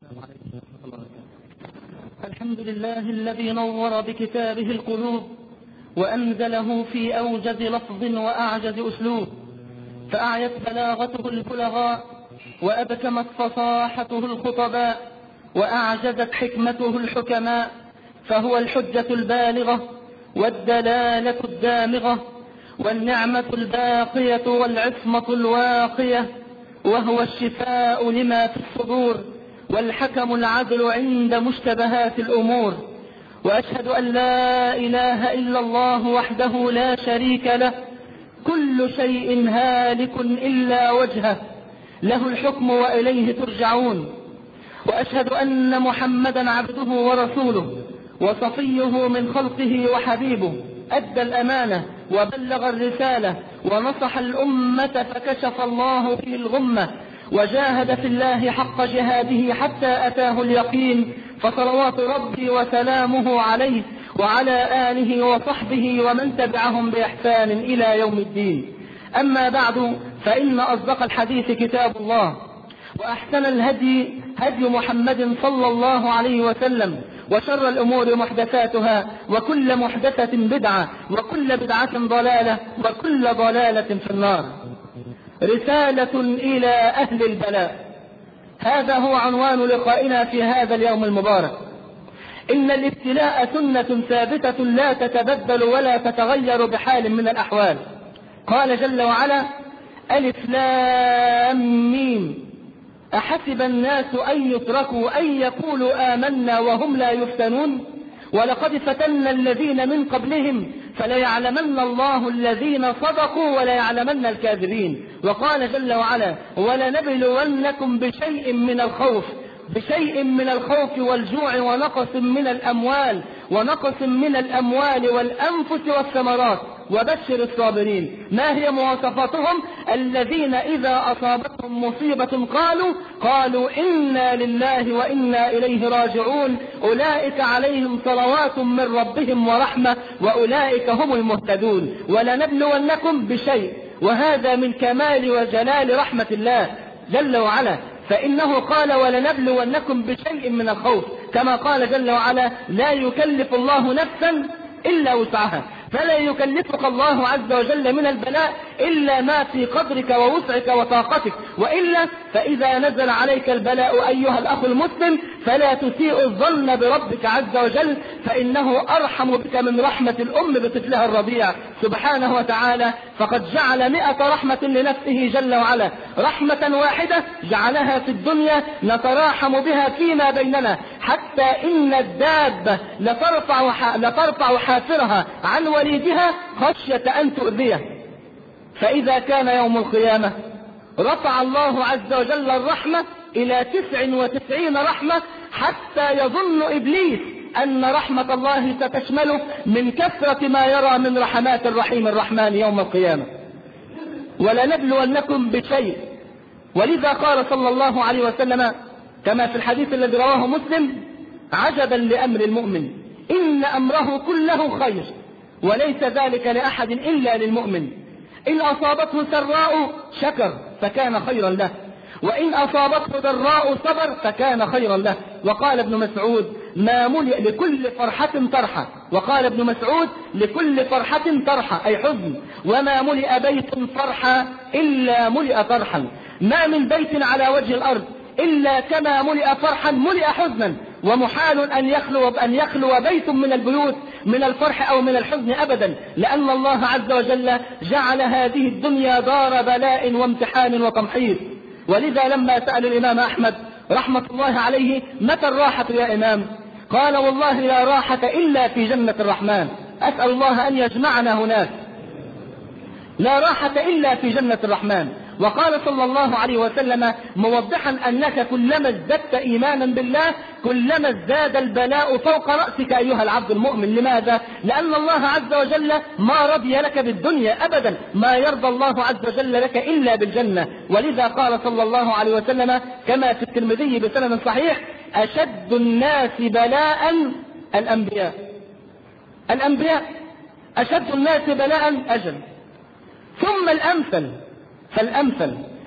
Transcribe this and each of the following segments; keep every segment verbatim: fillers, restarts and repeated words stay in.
الحمد لله الذي نور بكتابه القلوب وأنزله في أوجز لفظ وأعجز أسلوب، فأعيت بلاغته البلغاء وأبكمت فصاحته الخطباء وأعجزت حكمته الحكماء، فهو الحجة البالغة والدلالة الدامغة والنعمة الباقية والعصمة الواقية، وهو الشفاء لما في الصدور والحكم العدل عند مشتبهات الأمور. وأشهد أن لا إله إلا الله وحده لا شريك له، كل شيء هالك إلا وجهه، له الحكم وإليه ترجعون. وأشهد أن محمدا عبده ورسوله وصفيه من خلقه وحبيبه، أدى الأمانة وبلغ الرسالة ونصح الأمة فكشف الله به الغمة، وجاهد في الله حق جهاده حتى أتاه اليقين، فصلوات ربي وسلامه عليه وعلى آله وصحبه ومن تبعهم بإحسان إلى يوم الدين. أما بعد، فإن أصدق الحديث كتاب الله، وأحسن الهدي هدي محمد صلى الله عليه وسلم، وشر الأمور محدثاتها، وكل محدثة بدعة، وكل بدعة ضلالة، وكل ضلالة في النار. رسالة إلى أهل البلاء، هذا هو عنوان لقائنا في هذا اليوم المبارك. إن الابتلاء سنة ثابتة لا تتبدل ولا تتغير بحال من الأحوال. قال جل وعلا: ألف لام ميم، أحسب الناس أن يتركوا أن يقولوا آمنا وهم لا يفتنون، ولقد فتنا الذين من قبلهم فليعلمن الله الذين صدقوا وليعلمن الكاذبين. وقال جل وعلا: ولنبلونكم بشيء من الخوف بشيء من الخوف والجوع ونقص من الأموال ونقص من الأموال والأنفس والثمرات وبشر الصابرين. ما هي مواصفاتهم؟ الذين إذا أصابتهم مصيبة قالوا قالوا إنا لله وإنا إليه راجعون، أولئك عليهم صلوات من ربهم ورحمة وأولئك هم المهتدون. ولنبلونكم بشيء، وهذا من كمال وجلال رحمة الله جل وعلا، فإنه قال: ولنبلونكم بشيء من الخوف، كما قال جل وعلا: لا يكلف الله نفسا إلا وسعها. فلا يكلفك الله عز وجل من البلاء إلا ما في قدرك ووسعك وطاقتك، وإلا فإذا نزل عليك البلاء أيها الأخ المسلم فلا تسيء الظن بربك عز وجل، فإنه أرحم بك من رحمة الأم بطفلها الرضيع سبحانه وتعالى. فقد جعل مئة رحمة لنفسه جل وعلا، رحمة واحدة جعلها في الدنيا نتراحم بها فيما بيننا، حتى إن الدابة لترفع, لترفع حافرها عن وليدها خشية أن تؤذيه. فإذا كان يوم القيامة رفع الله عز وجل الرحمة إلى تسع وتسعين رحمة، حتى يظن إبليس أن رحمة الله ستشمله من كثرة ما يرى من رحمات الرحيم الرحمن يوم القيامة. ولنبلونكم بشيء، ولذا قال صلى الله عليه وسلم كما في الحديث الذي رواه مسلم: عجبا لأمر المؤمن، إن أمره كله خير، وليس ذلك لأحد إلا للمؤمن. إن أصابته سراء شكر فكان خيرا له، وإن أصابته ضراء صبر فكان خيرا له. وقال ابن مسعود: ما ملئ لكل فرحة طرحة، وقال ابن مسعود: لكل فرحة طرحة أي حزن، وما ملئ بيت فرحة إلا ملئ طرحا. ما من بيت على وجه الأرض إلا كما ملئ فرحا ملئ حزنا، ومحال أن يخلو, أن يخلو بيت من البيوت من الفرح أو من الحزن أبدا، لأن الله عز وجل جعل هذه الدنيا دار بلاء وامتحان وتمحيص. ولذا لما سأل الإمام أحمد رحمة الله عليه: متى الراحة يا إمام؟ قال: والله لا راحة إلا في جنة الرحمن. أسأل الله أن يجمعنا هناك. لا راحة إلا في جنة الرحمن. وقال صلى الله عليه وسلم موضحا أنك كلما ازددت إيمانا بالله كلما ازداد البلاء فوق رأسك أيها العبد المؤمن. لماذا؟ لأن الله عز وجل ما رضي لك بالدنيا أبدا، ما يرضى الله عز وجل لك إلا بالجنة. ولذا قال صلى الله عليه وسلم كما في الترمذي بسند صحيح: أشد الناس بلاء الأنبياء. الأنبياء أشد الناس بلاء أجل، ثم الأمثل فالأمثل.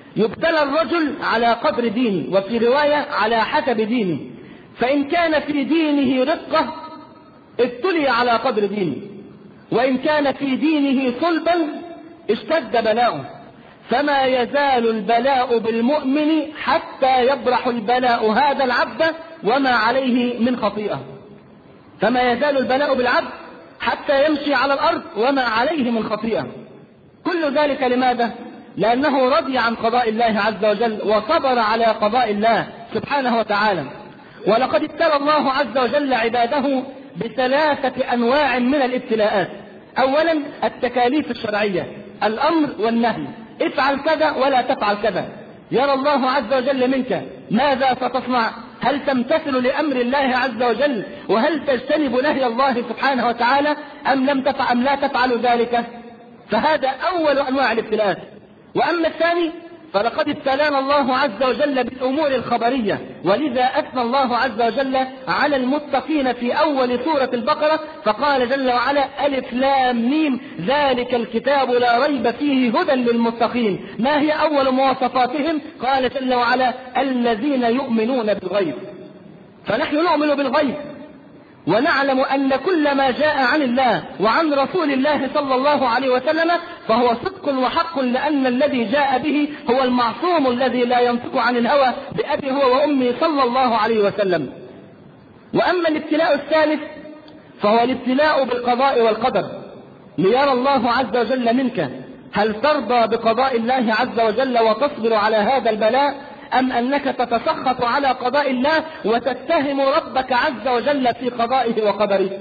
يبتلى الرجل على قدر دينه، وفي رواية على حسب دينه، فإن كان في دينه رقة ابتلي على قدر دينه، وإن كان في دينه صلبا اشتد بلاؤه. فما يزال البلاء بالمؤمن حتى يبرح البلاء هذا العبد وما عليه من خطيئة. فما يزال البلاء بالعبد حتى يمشي على الأرض وما عليه من خطيئة. كل ذلك لماذا؟ لأنه رضي عن قضاء الله عز وجل وصبر على قضاء الله سبحانه وتعالى. ولقد ابتلى الله عز وجل عباده بثلاثة أنواع من الابتلاءات. أولا التكاليف الشرعية، الأمر والنهي، افعل كذا ولا تفعل كذا. يرى الله عز وجل منك ماذا ستصنع، هل تمتثل لأمر الله عز وجل وهل تجتنب نهي الله سبحانه وتعالى أم لم تفعل أم لا تفعل ذلك. فهذا أول أنواع الابتلاءات. وأما الثاني فلقد ابتلانا الله عز وجل بالأمور الخبرية، ولذا أثنى الله عز وجل على المتقين في أول سورة البقرة فقال جل وعلا ألف لام ميم ذلك الكتاب لا ريب فيه هدى للمتقين. ما هي أول مواصفاتهم؟ قال جل وعلا الذين يؤمنون بالغيب. فنحن نؤمن بالغيب ونعلم أن كل ما جاء عن الله وعن رسول الله صلى الله عليه وسلم فهو صدق وحق، لأن الذي جاء به هو المعصوم الذي لا ينطق عن الهوى بأبي هو وأمي صلى الله عليه وسلم. وأما الابتلاء الثالث فهو الابتلاء بالقضاء والقدر، ليرى الله عز وجل منك هل ترضى بقضاء الله عز وجل وتصبر على هذا البلاء، أم أنك تتسخط على قضاء الله وتتهم ربك عز وجل في قضائه وقدره.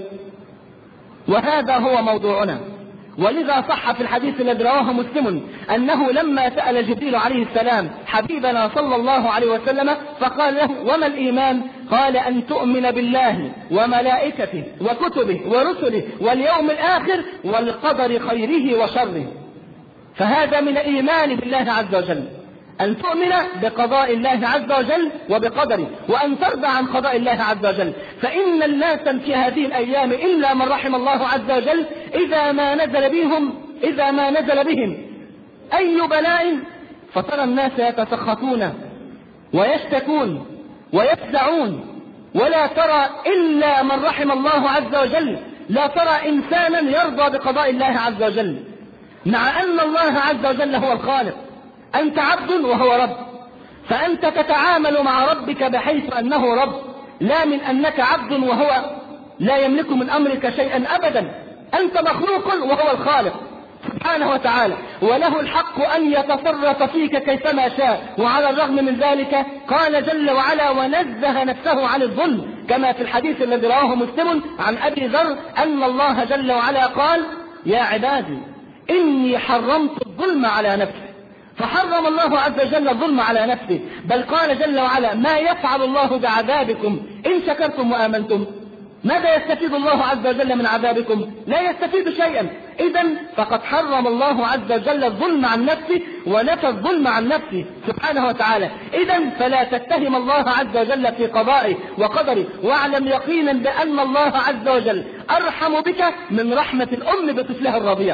وهذا هو موضوعنا. ولذا صح في الحديث الذي رواه مسلم أنه لما سأل جبريل عليه السلام حبيبنا صلى الله عليه وسلم فقال له وما الإيمان؟ قال أن تؤمن بالله وملائكته وكتبه ورسله واليوم الآخر والقدر خيره وشره. فهذا من الإيمان بالله عز وجل، أن تؤمن بقضاء الله عز وجل وبقدره، وأن ترضى عن قضاء الله عز وجل. فإن الناس في هذه الأيام إلا من رحم الله عز وجل إذا ما نزل بهم إذا ما نزل بهم أي بلاء فترى الناس يتسخطون ويشتكون ويفزعون، ولا ترى إلا من رحم الله عز وجل، لا ترى إنسانا يرضى بقضاء الله عز وجل، مع أن الله عز وجل هو الخالق. أنت عبد وهو رب، فأنت تتعامل مع ربك بحيث أنه رب، لا من أنك عبد وهو لا يملك من أمرك شيئا أبدا. أنت مخلوق وهو الخالق سبحانه وتعالى، وله الحق أن يتصرف فيك كيفما شاء. وعلى الرغم من ذلك قال جل وعلا ونزه نفسه عن الظلم، كما في الحديث الذي رواه مسلم عن أبي ذر أن الله جل وعلا قال يا عبادي إني حرمت الظلم على نفسي. فحرم الله عز وجل الظلم على نفسه، بل قال جل وعلا ما يفعل الله بعذابكم إن شكرتم وآمنتم. ماذا يستفيد الله عز وجل من عذابكم؟ لا يستفيد شيئا. إذن فقد حرم الله عز وجل الظلم عن نفسه ونفى الظلم عن نفسه سبحانه وتعالى. إذن فلا تتهم الله عز وجل في قضائه وقدره، واعلم يقينا بأن الله عز وجل أرحم بك من رحمة الأم بطفلها الرضيع.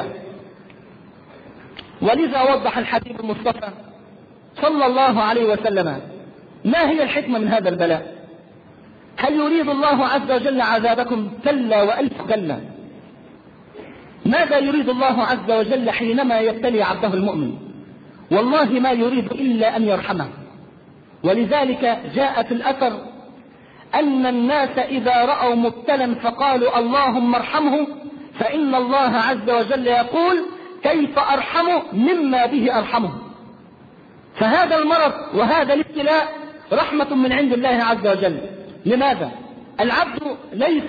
ولذا وضح الحبيب المصطفى صلى الله عليه وسلم ما هي الحكمة من هذا البلاء. هل يريد الله عز وجل عذابكم؟ كلا وألف كلا. ماذا يريد الله عز وجل حينما يبتلي عبده المؤمن؟ والله ما يريد إلا أن يرحمه. ولذلك جاء في الأثر أن الناس إذا رأوا مبتلا فقالوا اللهم ارحمه، فإن الله عز وجل يقول كيف أرحمه مما به أرحمه. فهذا المرض وهذا الابتلاء رحمة من عند الله عز وجل. لماذا؟ العبد ليس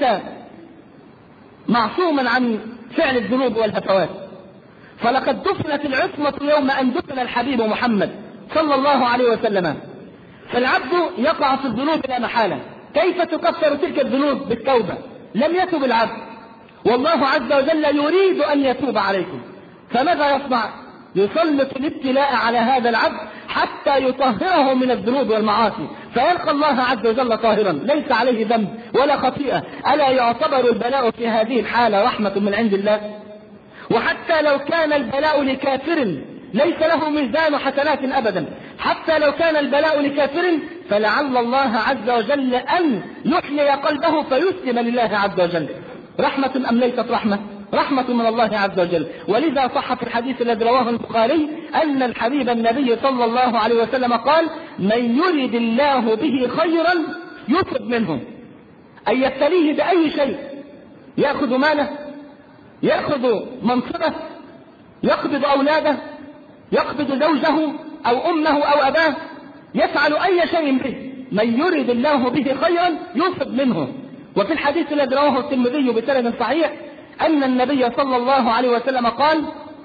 معصوما عن فعل الذنوب والهفوات، فلقد دفنت العصمة يوم أن دفن الحبيب محمد صلى الله عليه وسلم. فالعبد يقع في الذنوب لا محالة. كيف تكفر تلك الذنوب؟ بالتوبة. لم يتب العبد والله عز وجل يريد أن يتوب عليكم، فماذا يصنع؟ يسلط الابتلاء على هذا العبد حتى يطهره من الذنوب والمعاصي، فيلقى الله عز وجل طاهرا ليس عليه ذنب ولا خطيئة. ألا يعتبر البلاء في هذه الحالة رحمة من عند الله؟ وحتى لو كان البلاء لكافر ليس له ميزان حسنات أبدا، حتى لو كان البلاء لكافر فلعل الله عز وجل أن يحيي قلبه فيسلم لله عز وجل. رحمة أم ليست رحمة؟ رحمة من الله عز وجل. ولذا صح في الحديث الذي رواه البخاري أن الحبيب النبي صلى الله عليه وسلم قال: من يرد الله به خيرا يصب منه، أن يبتليه بأي شيء، يأخذ ماله، يأخذ منصبه، يقبض أولاده، يقبض زوجه أو أمه أو أباه، يفعل أي شيء به، من يرد الله به خيرا يصب منه. وفي الحديث الذي رواه الترمذي بسند صحيح أن النبي صلى الله عليه وسلم قال: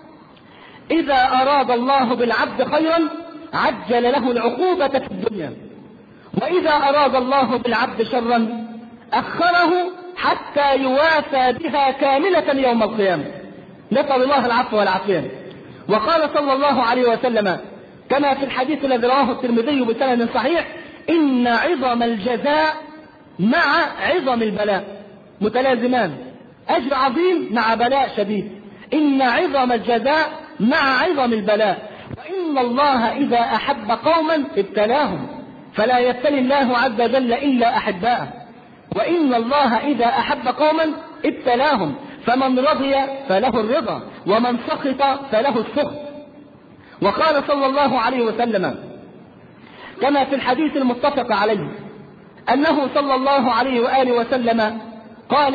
إذا أراد الله بالعبد خيرا عجل له العقوبة في الدنيا، وإذا أراد الله بالعبد شرا أخره حتى يوافى بها كاملة يوم القيامة. نسأل الله العفو والعافية. وقال صلى الله عليه وسلم كما في الحديث الذي رواه الترمذي بسند صحيح: إن عظم الجزاء مع عظم البلاء متلازمان، أجر عظيم مع بلاء شديد. إن عظم الجزاء مع عظم البلاء، وإن الله إذا أحب قوما ابتلاهم، فلا يبتلي الله عز وجل إلا أحباءه. وإن الله إذا أحب قوما ابتلاهم، فمن رضي فله الرضا، ومن سخط فله السخط. وقال صلى الله عليه وسلم كما في الحديث المتفق عليه أنه صلى الله عليه وآله وسلم قال: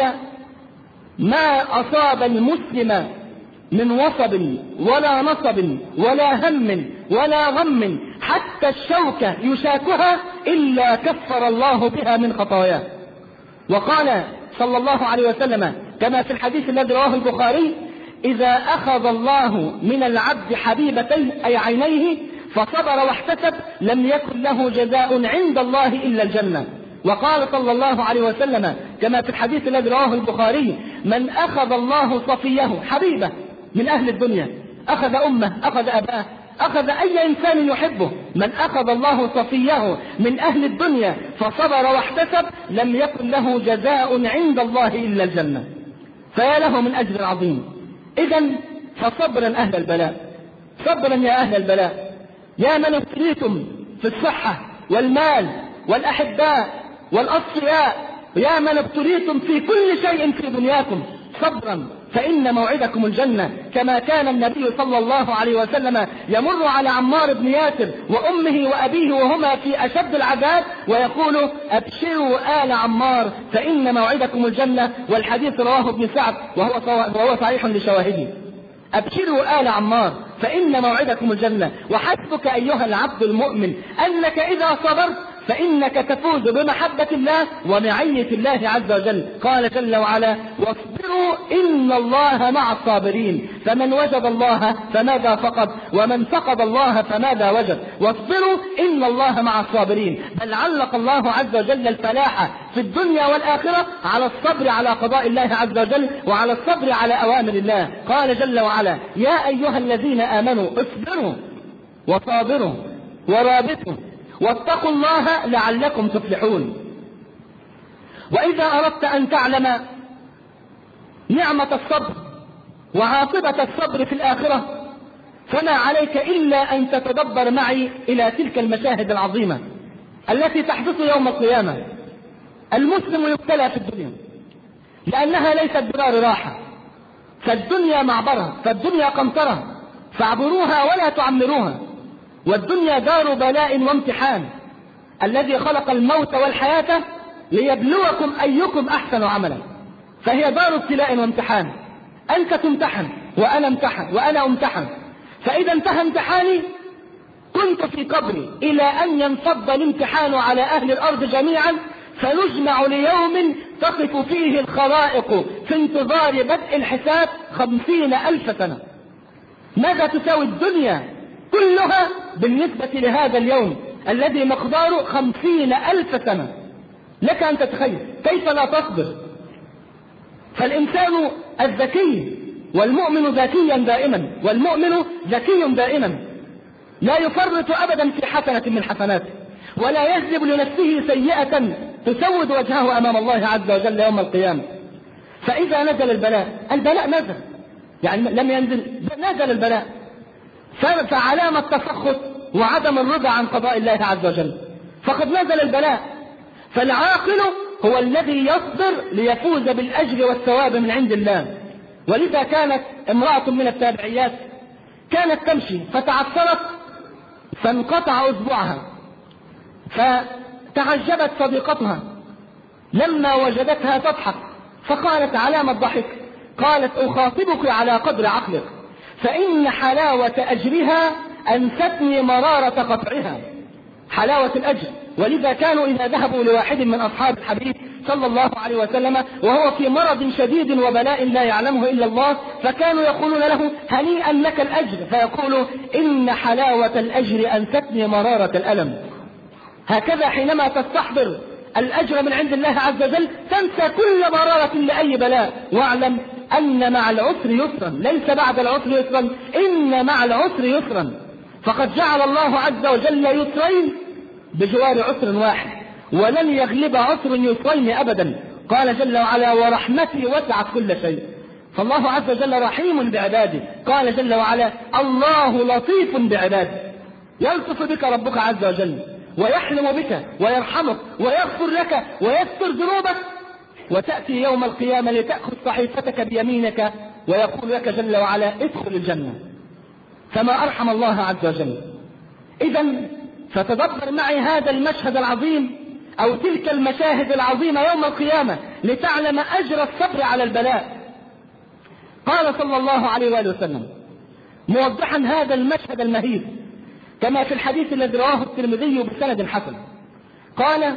ما أصاب المسلم من وصب ولا نصب ولا هم ولا غم حتى الشوكة يشاكها إلا كفر الله بها من خطاياه. وقال صلى الله عليه وسلم كما في الحديث الذي رواه البخاري: إذا أخذ الله من العبد حبيبتيه أي عينيه فصبر واحتسب لم يكن له جزاء عند الله إلا الجنة. وقال صلى الله عليه وسلم كما في الحديث الذي رواه البخاري: من أخذ الله صفيه حبيبه من أهل الدنيا، أخذ أمه، أخذ أباه، أخذ أي إنسان يحبه، من أخذ الله صفيه من أهل الدنيا فصبر واحتسب لم يكن له جزاء عند الله إلا الجنة. فيا له من أجر عظيم. إذن فصبرا أهل البلاء، صبرا يا أهل البلاء، يا من ابتليتم في الصحة والمال والأحباء والأصفياء، يا من ابتليتم في كل شيء في دنياكم، صبرا فإن موعدكم الجنة. كما كان النبي صلى الله عليه وسلم يمر على عمار بن ياسر وأمه وأبيه وهما في أشد العذاب ويقول: أبشروا آل عمار فإن موعدكم الجنة. والحديث رواه ابن سعد وهو صحيح لشواهده. أبشروا آل عمار فإن موعدكم الجنة. وحسبك أيها العبد المؤمن أنك إذا صبرت فإنك تفوز بمحبة الله ومعية الله عز وجل. قال جل وعلا: واصبروا إن الله مع الصابرين. فمن وجد الله فماذا فقد، ومن فقد الله فماذا وجد. واصبروا إن الله مع الصابرين. بل علق الله عز وجل الفلاح في الدنيا والآخرة على الصبر على قضاء الله عز وجل وعلى الصبر على أوامر الله. قال جل وعلا: يا أيها الذين آمنوا اصبروا وصابروا ورابطوا واتقوا الله لعلكم تفلحون. وإذا أردت أن تعلم نعمة الصبر وعاقبة الصبر في الآخرة فما عليك إلا أن تتدبر معي إلى تلك المشاهد العظيمة التي تحدث يوم القيامة. المسلم يبتلى في الدنيا لأنها ليست دار راحة، فالدنيا معبرة، فالدنيا قنطرة، فاعبروها ولا تعمروها. والدنيا دار بلاء وامتحان، الذي خلق الموت والحياة ليبلوكم أيكم أحسن عملا. فهي دار ابتلاء وامتحان، أنت تمتحن وأنا امتحن وأنا امتحن. فإذا انتهى امتحاني كنت في قبري إلى أن ينفض الامتحان على أهل الأرض جميعا، فنجمع ليوم تقف فيه الخلائق في انتظار بدء الحساب خمسين ألف سنة. ماذا تساوي الدنيا كلها بالنسبة لهذا اليوم الذي مقداره خمسين ألف سنة؟ لك أن تتخيل كيف لا تصبر. فالإنسان الذكي والمؤمن ذكيا دائما، والمؤمن ذكي دائما لا يفرط أبدا في حسنة من حسناته، ولا يجلب لنفسه سيئة تسود وجهه أمام الله عز وجل يوم القيامة. فإذا نزل البلاء، البلاء نزل، يعني لم ينزل، نزل البلاء، فعلامة التسخط وعدم الرضا عن قضاء الله عز وجل، فقد نزل البلاء. فالعاقل هو الذي يصبر ليفوز بالأجر والثواب من عند الله. ولذا كانت امرأة من التابعيات كانت تمشي فتعثرت فانقطع أصبعها، فتعجبت صديقتها لما وجدتها تضحك، فقالت علامة ضحك؟ قالت أخاطبك على قدر عقلك، فإن حلاوة أجرها أنستني مرارة قطعها. حلاوة الأجر. ولذا كانوا إذا ذهبوا لواحد من أصحاب الحبيب صلى الله عليه وسلم وهو في مرض شديد وبلاء لا يعلمه إلا الله، فكانوا يقولون له هنيئا لك الأجر، فيقول إن حلاوة الأجر أنستني مرارة الألم. هكذا حينما تستحضر الأجر من عند الله عز وجل تنسى كل مرارة لأي بلاء، واعلم أن مع العسر يسرا، ليس بعد العسر يسرا، إن مع العسر يسرا. فقد جعل الله عز وجل يسرين بجوار عسر واحد، ولن يغلب عسر يسرين أبدا. قال جل وعلا ورحمتي وسعت كل شيء. فالله عز وجل رحيم بعباده. قال جل وعلا الله لطيف بعباده. يلطف بك ربك عز وجل ويحلم بك ويرحمك ويغفر لك ويستر ذنوبك، وتأتي يوم القيامة لتأخذ صحيفتك بيمينك ويقول لك جل وعلا ادخل الجنة. فما أرحم الله عز وجل. إذن فتدبر معي هذا المشهد العظيم أو تلك المشاهد العظيمة يوم القيامة لتعلم أجر الصبر على البلاء. قال صلى الله عليه وآله وسلم موضحا هذا المشهد المهيب كما في الحديث الذي رواه الترمذي بسند حسن، قال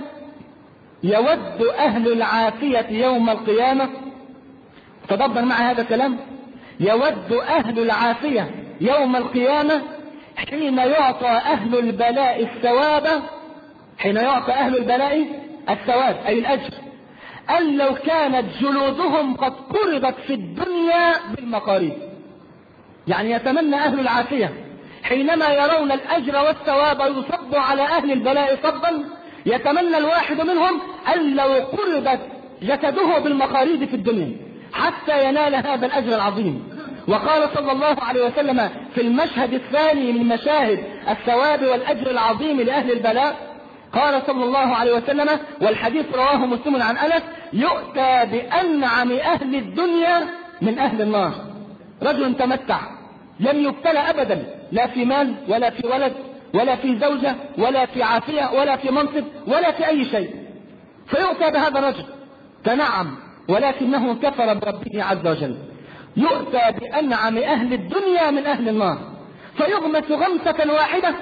يود أهل العافية يوم القيامة، تدبر مع هذا الكلام، يود أهل العافية يوم القيامة حين يعطى أهل البلاء الثواب، حين يعطى أهل البلاء الثواب أي الأجر، أن لو كانت جلودهم قد قرضت في الدنيا بالمقاريض. يعني يتمنى أهل العافية حينما يرون الأجر والثواب يصب على أهل البلاء صبا، يتمنى الواحد منهم أن لو قرضت جسده بالمقاريض في الدنيا حتى ينال هذا الأجر العظيم. وقال صلى الله عليه وسلم في المشهد الثاني من مشاهد الثواب والأجر العظيم لأهل البلاء، قال صلى الله عليه وسلم والحديث رواه مسلم عن أنس يؤتى بأنعم أهل الدنيا من أهل النار. رجل تمتع لم يبتلى أبدا، لا في مال ولا في ولد ولا في زوجة ولا في عافية ولا في منصب ولا في أي شيء، فيؤتى بهذا الرجل تنعم ولكنه كفر بربه عز وجل. يؤتى بأنعم أهل الدنيا من أهل النار فيغمس غمسة واحدة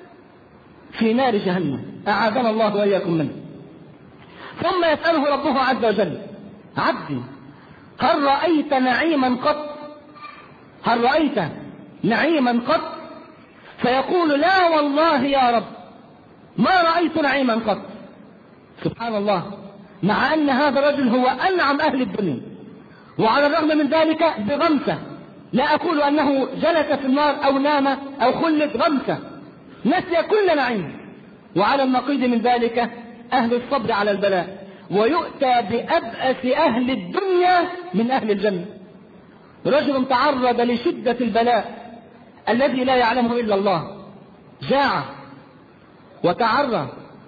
في نار جهنم، أعاذنا الله وإياكم منه. ثم يسأله ربه عز وجل عبدي هل رأيت نعيما قط؟ هل رأيت نعيما قط؟ فيقول لا والله يا رب ما رأيت نعيما قط. سبحان الله، مع أن هذا الرجل هو أنعم أهل الدنيا، وعلى الرغم من ذلك بغمسة، لا أقول أنه جلس في النار أو نام أو خلد، غمسة نسي كل نعيم. وعلى النقيض من ذلك أهل الصبر على البلاء، ويؤتى بأبأس أهل الدنيا من أهل الجنة. رجل تعرض لشدة البلاء الذي لا يعلمه إلا الله، جاع وتعرى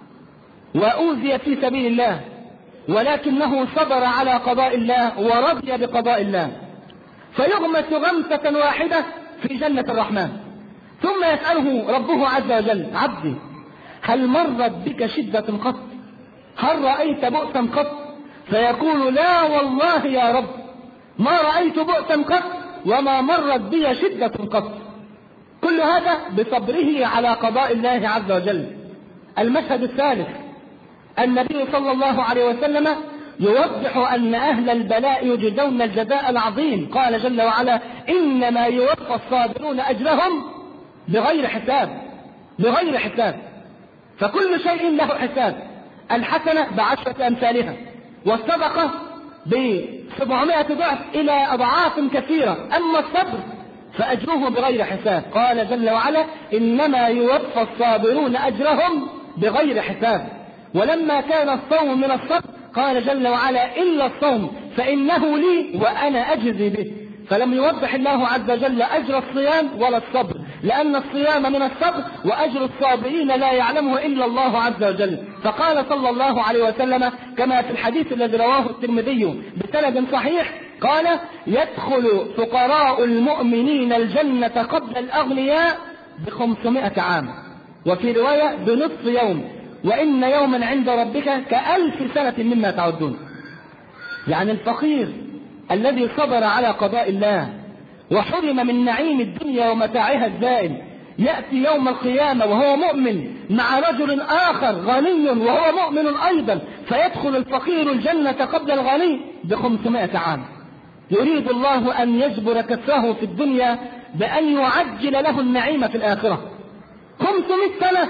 وأوذي في سبيل الله، ولكنه صبر على قضاء الله ورضي بقضاء الله، فيغمس غمسة واحدة في جنة الرحمن. ثم يسأله ربه عز وجل عبدي هل مرت بك شدة قط؟ هل رأيت بؤسا قط؟ فيقول لا والله يا رب ما رأيت بؤسا قط وما مرت بي شدة قط. كل هذا بصبره على قضاء الله عز وجل. المشهد الثالث النبي صلى الله عليه وسلم يوضح أن أهل البلاء يجزون الجزاء العظيم. قال جل وعلا إنما يوفى الصابرون أجرهم بغير حساب، بغير حساب. فكل شيء له حساب، الحسنة بعشرة أمثالها، والصدقة بسبعمائة ضعف إلى أضعاف كثيرة، أما الصبر فأجره بغير حساب. قال جل وعلا إنما يوفى الصابرون أجرهم بغير حساب. ولما كان الصوم من الصبر قال جل وعلا إلا الصوم فإنه لي وأنا أجزي به. فلم يوضح الله عز وجل أجر الصيام ولا الصبر، لأن الصيام من الصبر، وأجر الصابرين لا يعلمه إلا الله عز وجل. فقال صلى الله عليه وسلم كما في الحديث الذي رواه الترمذي بسند صحيح، قال: يدخل فقراء المؤمنين الجنة قبل الأغنياء بخمسمائة عام، وفي رواية بنصف يوم، وإن يوما عند ربك كألف سنة مما تعدون. يعني الفقير الذي صبر على قضاء الله وحرم من نعيم الدنيا ومتاعها الزائل، يأتي يوم القيامة وهو مؤمن مع رجل آخر غني وهو مؤمن أيضا، فيدخل الفقير الجنة قبل الغني بخمسمائة عام. يريد الله أن يجبر كسره في الدنيا بأن يعجل له النعيم في الآخرة. خمسمائة سنة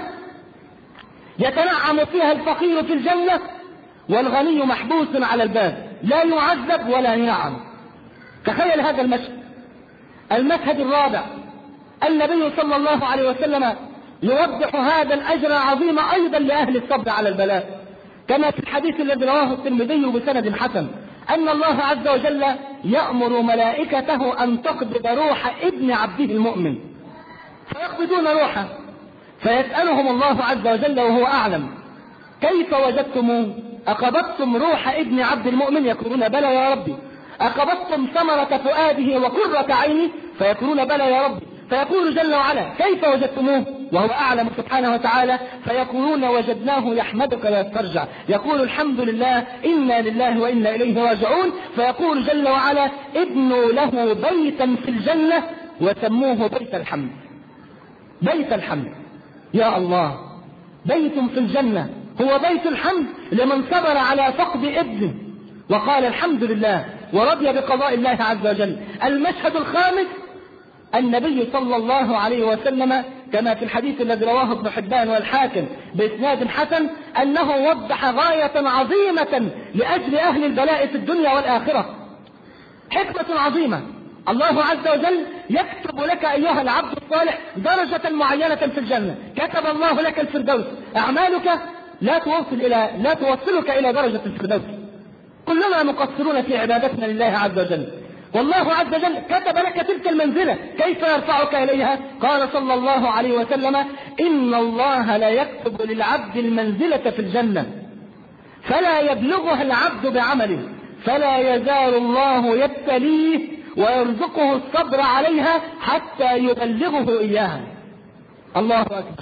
يتنعم فيها الفقير في الجنة والغني محبوس على الباب، لا يعذب ولا ينعم. تخيل هذا المشهد. المشهد الرابع، النبي صلى الله عليه وسلم يوضح هذا الأجر العظيم أيضا لأهل الصبر على البلاء، كما في الحديث الذي رواه الترمذي بسند حسن، أن الله عز وجل يأمر ملائكته أن تقبض روح ابن عبده المؤمن، فيقبضون روحه، فيسألهم الله عز وجل وهو أعلم: كيف وجدتموه؟ أقبضتم روح ابن عبد المؤمن؟ يقولون: بلى يا ربي. أقبضتم ثمرة فؤاده وقرة عينه؟ فيقولون: بلى يا ربي. فيقول جل وعلا: كيف وجدتموه؟ وهو أعلم سبحانه وتعالى. فيقولون: وجدناه يحمدك ويسترجع، يقول: الحمد لله، إنا لله وإنا إليه راجعون. فيقول جل وعلا: ابنوا له بيتا في الجنة وسموه بيت الحمد. بيت الحمد، يا الله، بيت في الجنة هو بيت الحمد لمن صبر على فقد ابنه وقال الحمد لله ورضي بقضاء الله عز وجل. المشهد الخامس، النبي صلى الله عليه وسلم كما في الحديث الذي رواه ابن حبان والحاكم بإسناد حسن، أنه وضح غاية عظيمة لأجل أهل البلاء في الدنيا والآخرة، حكمة عظيمة. الله عز وجل يكتب لك أيها العبد الصالح درجة معينة في الجنة، كتب الله لك الفردوس. أعمالك لا توصل إلى لا توصلك إلى درجة الفردوس. كلنا مقصرون في عبادتنا لله عز وجل، والله عز وجل كتب لك تلك المنزلة. كيف يرفعك إليها؟ قال صلى الله عليه وسلم: إن الله لا يكتب للعبد المنزلة في الجنة فلا يبلغها العبد بعمله، فلا يزال الله يبتليه ويرزقه الصبر عليها حتى يبلغه إياها. الله أكبر.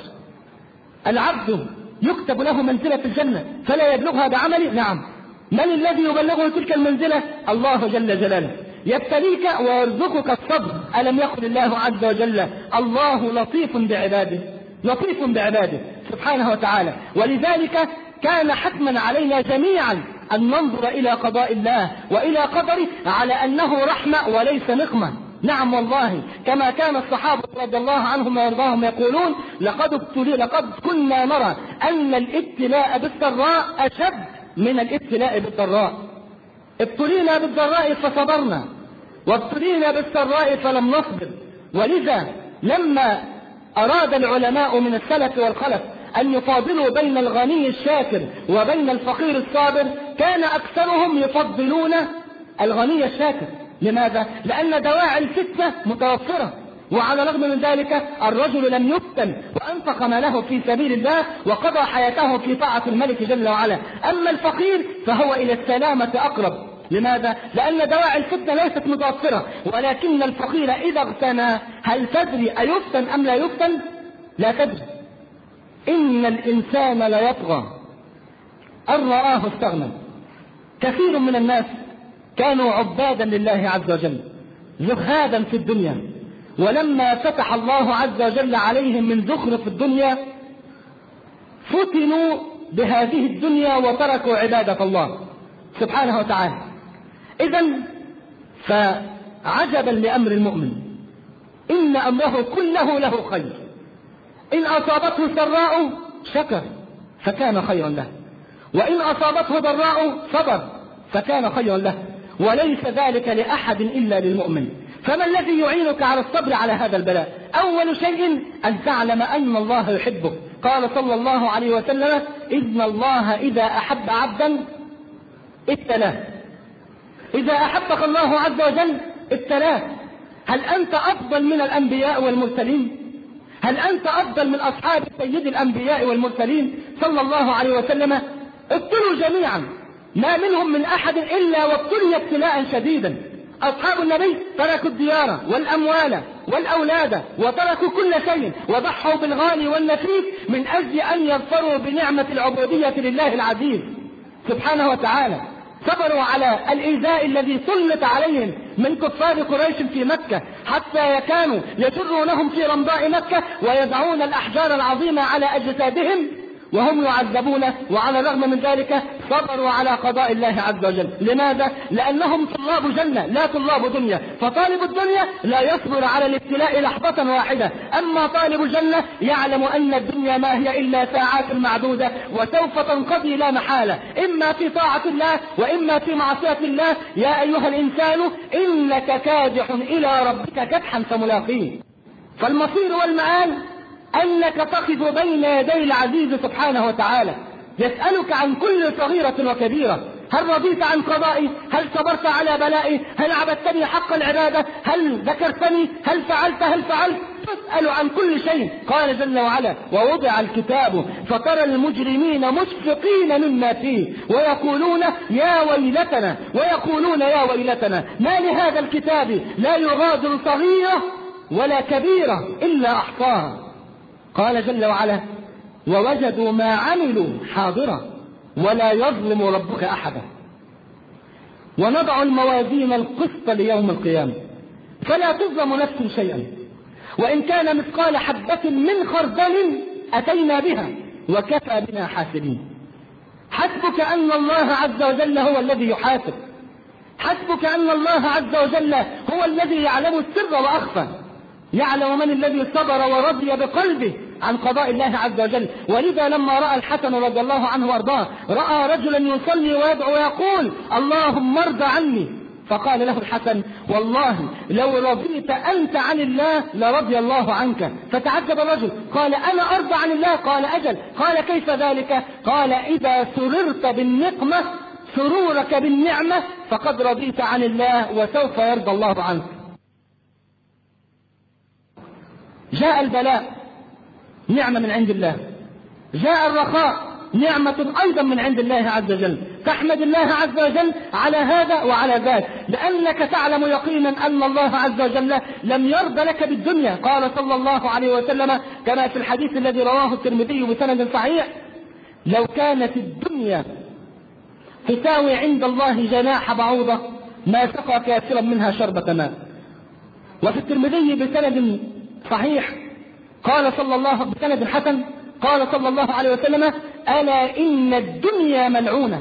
العبد يكتب له منزلة في الجنة فلا يبلغها بعمله. نعم، من الذي يبلغه تلك المنزلة؟ الله جل جلاله. يبتليك ويرزقك الصبر. ألم يقل الله عز وجل: الله لطيف بعباده، لطيف بعباده سبحانه وتعالى. ولذلك كان حتما علينا جميعا أن ننظر إلى قضاء الله وإلى قدره على أنه رحمة وليس نقمة. نعم والله، كما كان الصحابة رضي الله عنهم ويرضاهم يقولون: لقد ابتلي لقد كنا نرى أن الابتلاء بالسراء أشد من الابتلاء بالضراء. ابتلينا بالضراء فصبرنا، وابتلينا بالسراء فلم نصبر. ولذا لما أراد العلماء من السلف والخلف أن يفاضلوا بين الغني الشاكر وبين الفقير الصابر، كان أكثرهم يفضلون الغني الشاكر. لماذا؟ لأن دواعي الفتنة متوفرة، وعلى الرغم من ذلك الرجل لم يفتن وأنفق ماله في سبيل الله وقضى حياته في طاعة الملك جل وعلا. أما الفقير فهو إلى السلامة أقرب. لماذا؟ لأن دواعي الفتنة ليست متوفرة، ولكن الفقير إذا اغتنى، هل تدري أيفتن أم لا يفتن؟ لا تدري. إن الإنسان ليطغى أن رآه استغنى. كثير من الناس كانوا عبادا لله عز وجل، زهادا في الدنيا، ولما فتح الله عز وجل عليهم من زخرف الدنيا فتنوا بهذه الدنيا وتركوا عبادة الله سبحانه وتعالى. إذن فعجبا لأمر المؤمن، إن أمره كله له خير. إن أصابته سراء شكر فكان خيرا له، وإن أصابته ضراء صبر فكان خيرا له، وليس ذلك لأحد إلا للمؤمن. فما الذي يعينك على الصبر على هذا البلاء؟ أول شيء أن تعلم أن الله يحبك. قال صلى الله عليه وسلم: إن الله إذا أحب عبدا ابتلاه. إذا أحبك الله عز وجل ابتلاه. هل أنت أفضل من الأنبياء والمرسلين؟ هل أنت أفضل من أصحاب سيد الأنبياء والمرسلين صلى الله عليه وسلم؟ ابتلوا جميعا، ما منهم من أحد إلا وابتلي ابتلاء شديدا. أصحاب النبي تركوا الديار والأموال والأولاد وتركوا كل شيء وضحوا بالغالي والنفيس من أجل أن يظفروا بنعمة العبودية لله العزيز سبحانه وتعالى. صبروا على الإيذاء الذي سلط عليهم من كفار قريش في مكة، حتى كانوا يجرونهم في رمضاء مكة ويضعون الأحجار العظيمة على أجسادهم وهم يعذبون، وعلى الرغم من ذلك صبروا على قضاء الله عز وجل. لماذا؟ لأنهم طلاب جنة لا طلاب دنيا، فطالب الدنيا لا يصبر على الابتلاء لحظة واحدة، أما طالب الجنة يعلم أن الدنيا ما هي إلا ساعات معدودة وسوف تنقضي لا محالة، إما في طاعة الله وإما في معصية الله. يا أيها الإنسان إنك كادح إلى ربك كدحا فملاقيه. فالمصير والمآل أنك تقف بين يدي العزيز سبحانه وتعالى يسألك عن كل صغيرة وكبيرة. هل رضيت عن قضائي؟ هل صبرت على بلائي؟ هل عبدتني حق العبادة؟ هل ذكرتني؟ هل فعلت؟ هل فعلت؟ تسأل عن كل شيء. قال جل وعلا: ووضع الكتاب فترى المجرمين مشفقين مما فيه ويقولون يا ويلتنا ويقولون يا ويلتنا ما لهذا الكتاب لا يغادر صغيرة ولا كبيرة إلا أحصاها. قال جل وعلا: ووجدوا ما عملوا حاضرا ولا يظلم ربك أحدا. ونضع الموازين القسط ليوم القيامة فلا تظلم نفس شيئا وإن كان مثقال حبة من خردل أتينا بها وكفى بنا حاسبين. حسبك أن الله عز وجل هو الذي يحاسب، حسبك أن الله عز وجل هو الذي يعلم السر وأخفى، يعلم من الذي صبر ورضي بقلبه عن قضاء الله عز وجل. ولذا لما رأى الحسن رضي الله عنه وارضاه رأى رجلا يصلي ويدعو ويقول اللهم ارض عني، فقال له الحسن: والله لو رضيت أنت عن الله لرضي الله عنك. فتعجب الرجل، قال: أنا أرضى عن الله؟ قال: أجل. قال: كيف ذلك؟ قال: إذا سررت بالنقمة سرورك بالنعمة فقد رضيت عن الله وسوف يرضى الله عنك. جاء البلاء نعمة من عند الله، جاء الرخاء نعمة أيضا من عند الله عز وجل. تحمد الله عز وجل على هذا وعلى ذاك، لأنك تعلم يقينا أن الله عز وجل لم يرضى لك بالدنيا. قال صلى الله عليه وسلم كما في الحديث الذي رواه الترمذي بسند صحيح: لو كانت الدنيا تساوي عند الله جناح بعوضة ما سقى كافرا منها شربة ماء. وفي الترمذي بسند صحيح قال صلى الله بسند حسن قال صلى الله عليه وسلم: ألا إن الدنيا ملعونة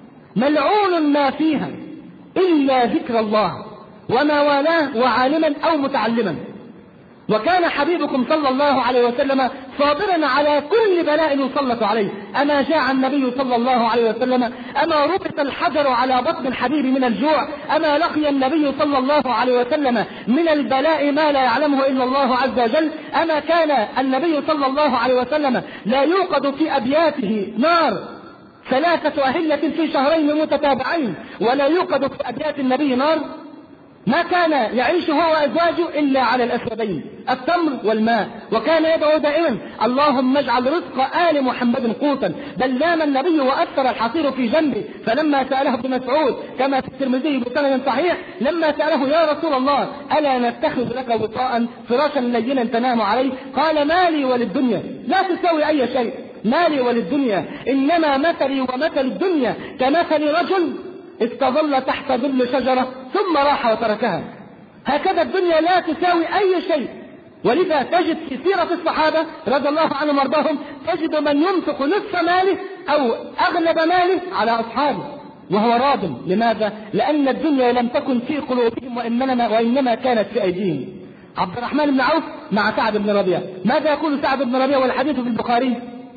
ملعون ما فيها إلا ذكر الله وما والاه وعالما أو متعلما. وكان حبيبكم صلى الله عليه وسلم صابرا على كل بلاء يسلط عليه. أما جاء النبي صلى الله عليه وسلم، أما ربط الحجر على بطن الحبيب من الجوع، أما لقي النبي صلى الله عليه وسلم من البلاء ما لا يعلمه إلا الله عز وجل، أما كان النبي صلى الله عليه وسلم لا يوقد في أبياته نار ثلاثة أهلة في شهرين متتابعين ولا يوقد في أبيات النبي نار. ما كان يعيش هو وأزواجه إلا على الأسبابين التمر والماء، وكان يدعو دائما: اللهم اجعل رزق آل محمد قوتا. بل نام النبي وأثر الحصير في جنبه، فلما سأله ابن مسعود كما في الترمذي بسند صحيح لما سأله: يا رسول الله ألا نتخذ لك وطاء فراشا لينا تنام عليه؟ قال: مالي وللدنيا لا تساوي أي شيء، مالي وللدنيا إنما مثلي ومثل الدنيا كمثل رجل استظل تحت ظل شجرة ثم راح وتركها. هكذا الدنيا لا تساوي أي شيء. ولذا تجد في سيرة الصحابة رضي الله عنهم وارضاهم تجد من ينفق نصف ماله أو أغلب ماله على أصحابه وهو راض. لماذا؟ لأن الدنيا لم تكن في قلوبهم وإنما, وإنما كانت في أيديهم. عبد الرحمن بن عوف مع سعد بن ربيعة، ماذا يقول سعد بن ربيعة والحديث في البخاري؟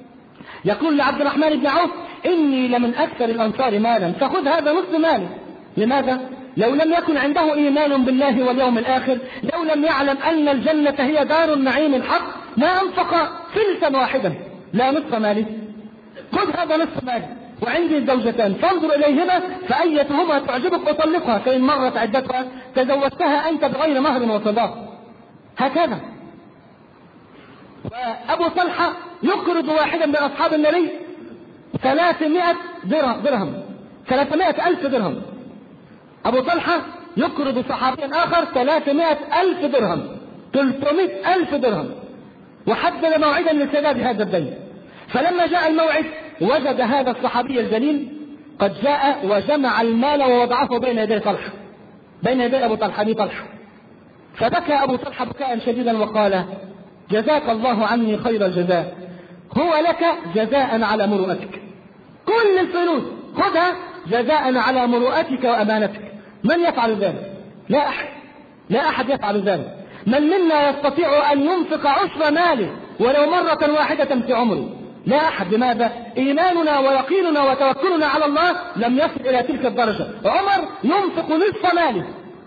يقول لعبد الرحمن بن عوف: إني لمن أكثر الأنصار مالا فخذ هذا نصف مالي. لماذا؟ لو لم يكن عنده إيمان بالله واليوم الآخر، لو لم يعلم أن الجنة هي دار النعيم الحق، ما أنفق فلسا واحدا لا نصف مالي. خذ هذا نصف مالي وعندي زوجتان فانظر إليهما فأيتهما تعجبك أطلقها، فإن مرت عدتها تزوجتها أنت بغير مهر وصداق. هكذا. وأبو طلحة يقرض واحدا من أصحاب النبي ثلاثمائة درهم، ثلاثمائة ألف درهم. أبو طلحة يقرض صحابيا آخر ثلاثمائة ألف درهم، ثلاثمائة ألف درهم، وحدد موعدا لسداد هذا الدين. فلما جاء الموعد وجد هذا الصحابي الجليل قد جاء وجمع المال ووضعه بين يدي طلحة، بين يدي أبو طلحة أبي طلحة. فبكى أبو طلحة بكاء شديدا وقال: جزاك الله عني خير الجزاء، هو لك جزاء على مروءتك، كل الفلوس خذها جزاء على مروءتك وأمانتك. من يفعل ذلك؟ لا أحد، لا أحد يفعل ذلك. من منا يستطيع أن ينفق عشر ماله ولو مرة واحدة في عمره؟ لا أحد. لماذا؟ إيماننا ويقيننا وتوكلنا على الله لم يصل إلى تلك الدرجة. عمر ينفق نصف ماله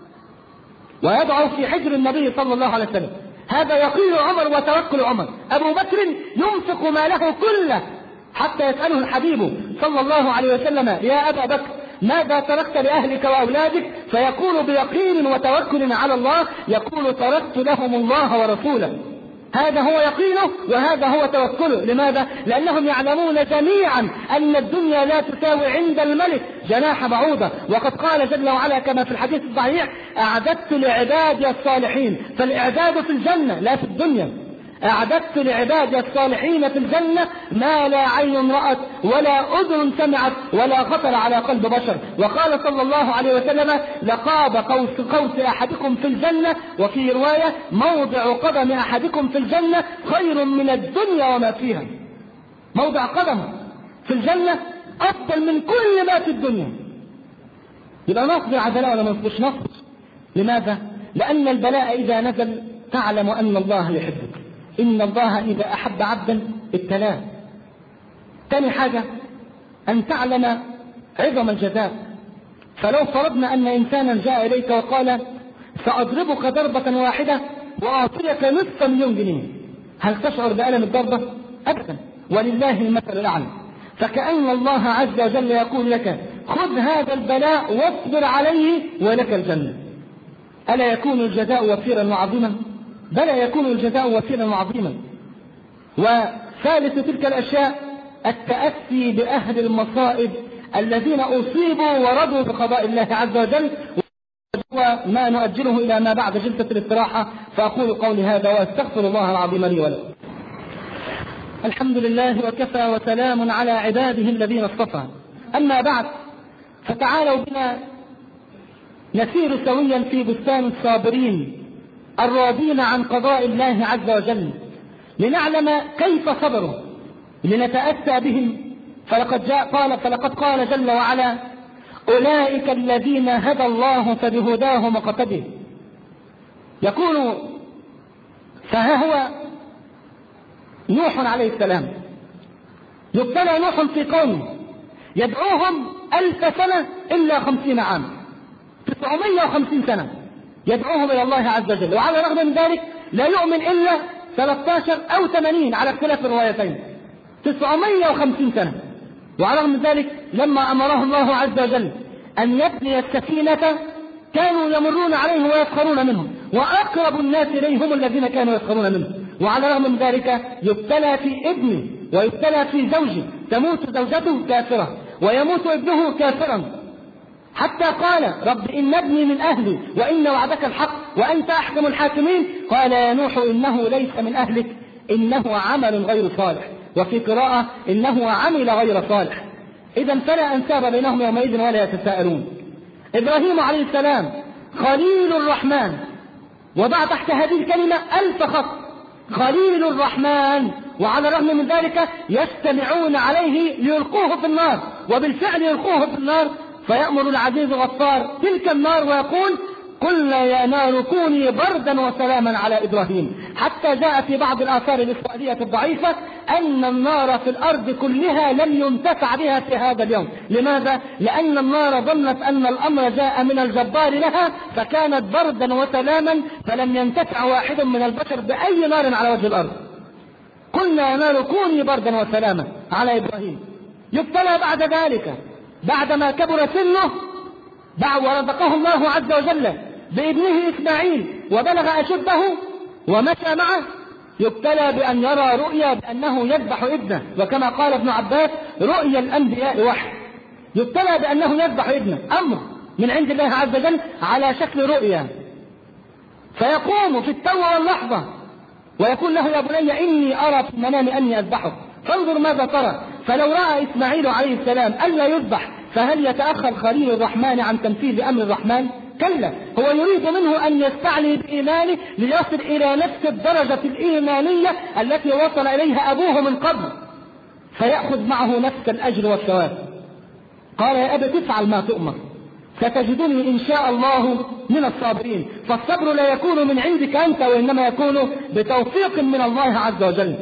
ويضع في حجر النبي صلى الله عليه وسلم، هذا يقين عمر وتوكل عمر. أبو بكر ينفق ماله كله حتى يسأله الحبيب صلى الله عليه وسلم: يا أبا بكر ماذا تركت لأهلك وأولادك؟ فيقول بيقين وتوكل على الله، يقول: تركت لهم الله ورسوله. هذا هو يقينه وهذا هو توكله. لماذا؟ لأنهم يعلمون جميعا أن الدنيا لا تساوي عند الملك جناح بعوضة. وقد قال جل وعلا كما في الحديث الصحيح: أعددت لعبادي الصالحين، فالإعداد في الجنة لا في الدنيا. أعددت لعبادي الصالحين في الجنة ما لا عين رأت ولا أذن سمعت ولا خطر على قلب بشر. وقال صلى الله عليه وسلم: لقاب قوس قوس أحدكم في الجنة، وفي رواية: موضع قدم أحدكم في الجنة خير من الدنيا وما فيها. موضع قدم في الجنة أفضل من كل ما في الدنيا. يبقى نصبر على البلاء ولا ما نصبرش؟ نصبر. لماذا؟ لأن البلاء إذا نزل تعلم أن الله يحبك. إن الله إذا أحب عبدا ابتلاه. ثاني حاجة أن تعلم عظم الجزاء. فلو فرضنا أن إنسانا جاء إليك وقال: سأضربك ضربة واحدة وأعطيك نصف مليون جنيه، هل تشعر بألم الضربة؟ أبدا، ولله المثل الأعلى. فكأن الله عز وجل يقول لك: خذ هذا البلاء واصبر عليه ولك الجنة. ألا يكون الجزاء وفيرا وعظيما؟ بلى يكون الجزاء وفيرا وعظيما. وثالث تلك الأشياء التأسي بأهل المصائب الذين أصيبوا ورضوا بقضاء الله عز وجل، وما نؤجله إلى ما بعد جلسة الاستراحة. فأقول قولي هذا وأستغفر الله العظيم لي ولكم. الحمد لله وكفى وسلام على عباده الذين اصطفى. أما بعد، فتعالوا بنا نسير سويا في بستان الصابرين الراضين عن قضاء الله عز وجل، لنعلم كيف صبروا، لنتأسى بهم. فلقد جاء قال فلقد قال جل وعلا: أولئك الذين هدى الله فبهداه مقتدي. يقول: فها هو نوح عليه السلام، يبتلى نوح في قومه يدعوهم ألف سنة إلا خمسين عام، تسعمائة وخمسين سنة يدعوهم إلى الله عز وجل، وعلى الرغم من ذلك لا يؤمن إلا ثلاثة عشر أو ثمانين على اختلاف الروايتين، تسعمائة وخمسين سنة. وعلى الرغم من ذلك لما أمره الله عز وجل أن يبني السفينة كانوا يمرون عليه ويسخرون منهم، وأقرب الناس إليه هم الذين كانوا يسخرون منه. وعلى الرغم من ذلك يبتلى في ابنه ويبتلى في زوجه، تموت زوجته كافرة ويموت ابنه كافرا، حتى قال: رب إن ابني من أهلي وإن وعدك الحق وأنت أحكم الحاكمين. قال: يا نوح إنه ليس من أهلك إنه عمل غير صالح، وفي قراءة إنه عمل غير صالح. إذا فلا أنساب بينهم يومئذ ولا يتساءلون. إبراهيم عليه السلام خليل الرحمن، وضع تحت هذه الكلمة ألف خط، خليل الرحمن، وعلى الرغم من ذلك يجتمعون عليه ليلقوه في النار، وبالفعل يلقوه في النار. فيأمر العزيز غفار تلك النار ويقول: قلنا يا نار كوني بردا وسلاما على إبراهيم. حتى جاء في بعض الآثار الإسرائيلية الضعيفة أن النار في الأرض كلها لم ينتفع بها في هذا اليوم. لماذا؟ لأن النار ظنت أن الأمر جاء من الجبار لها، فكانت بردا وسلاما، فلم ينتفع واحد من البشر بأي نار على وجه الأرض. قلنا يا نار كوني بردا وسلاما على إبراهيم. يبتلى بعد ذلك بعدما كبر سنه ورزقه الله عز وجل بابنه إسماعيل وبلغ أشده ومشى معه، يبتلى بأن يرى رؤيا بأنه يذبح ابنه، وكما قال ابن عباس رؤيا الأنبياء وحي. يبتلى بأنه يذبح ابنه، أمر من عند الله عز وجل على شكل رؤيا، فيقوم في التو واللحظة ويقول له يا بني إني أرى في المنام أني أذبحك فانظر ماذا ترى. فلو رأى إسماعيل عليه السلام ألا يذبح فهل يتأخر خليل الرحمن عن تنفيذ أمر الرحمن؟ كلا، هو يريد منه أن يستعلي بإيمانه ليصل إلى نفس الدرجة الإيمانية التي وصل إليها أبوه من قبل، فيأخذ معه نفس الأجر والثواب. قال يا أبت افعل ما تؤمر ستجدني إن شاء الله من الصابرين. فالصبر لا يكون من عندك أنت، وإنما يكون بتوفيق من الله عز وجل.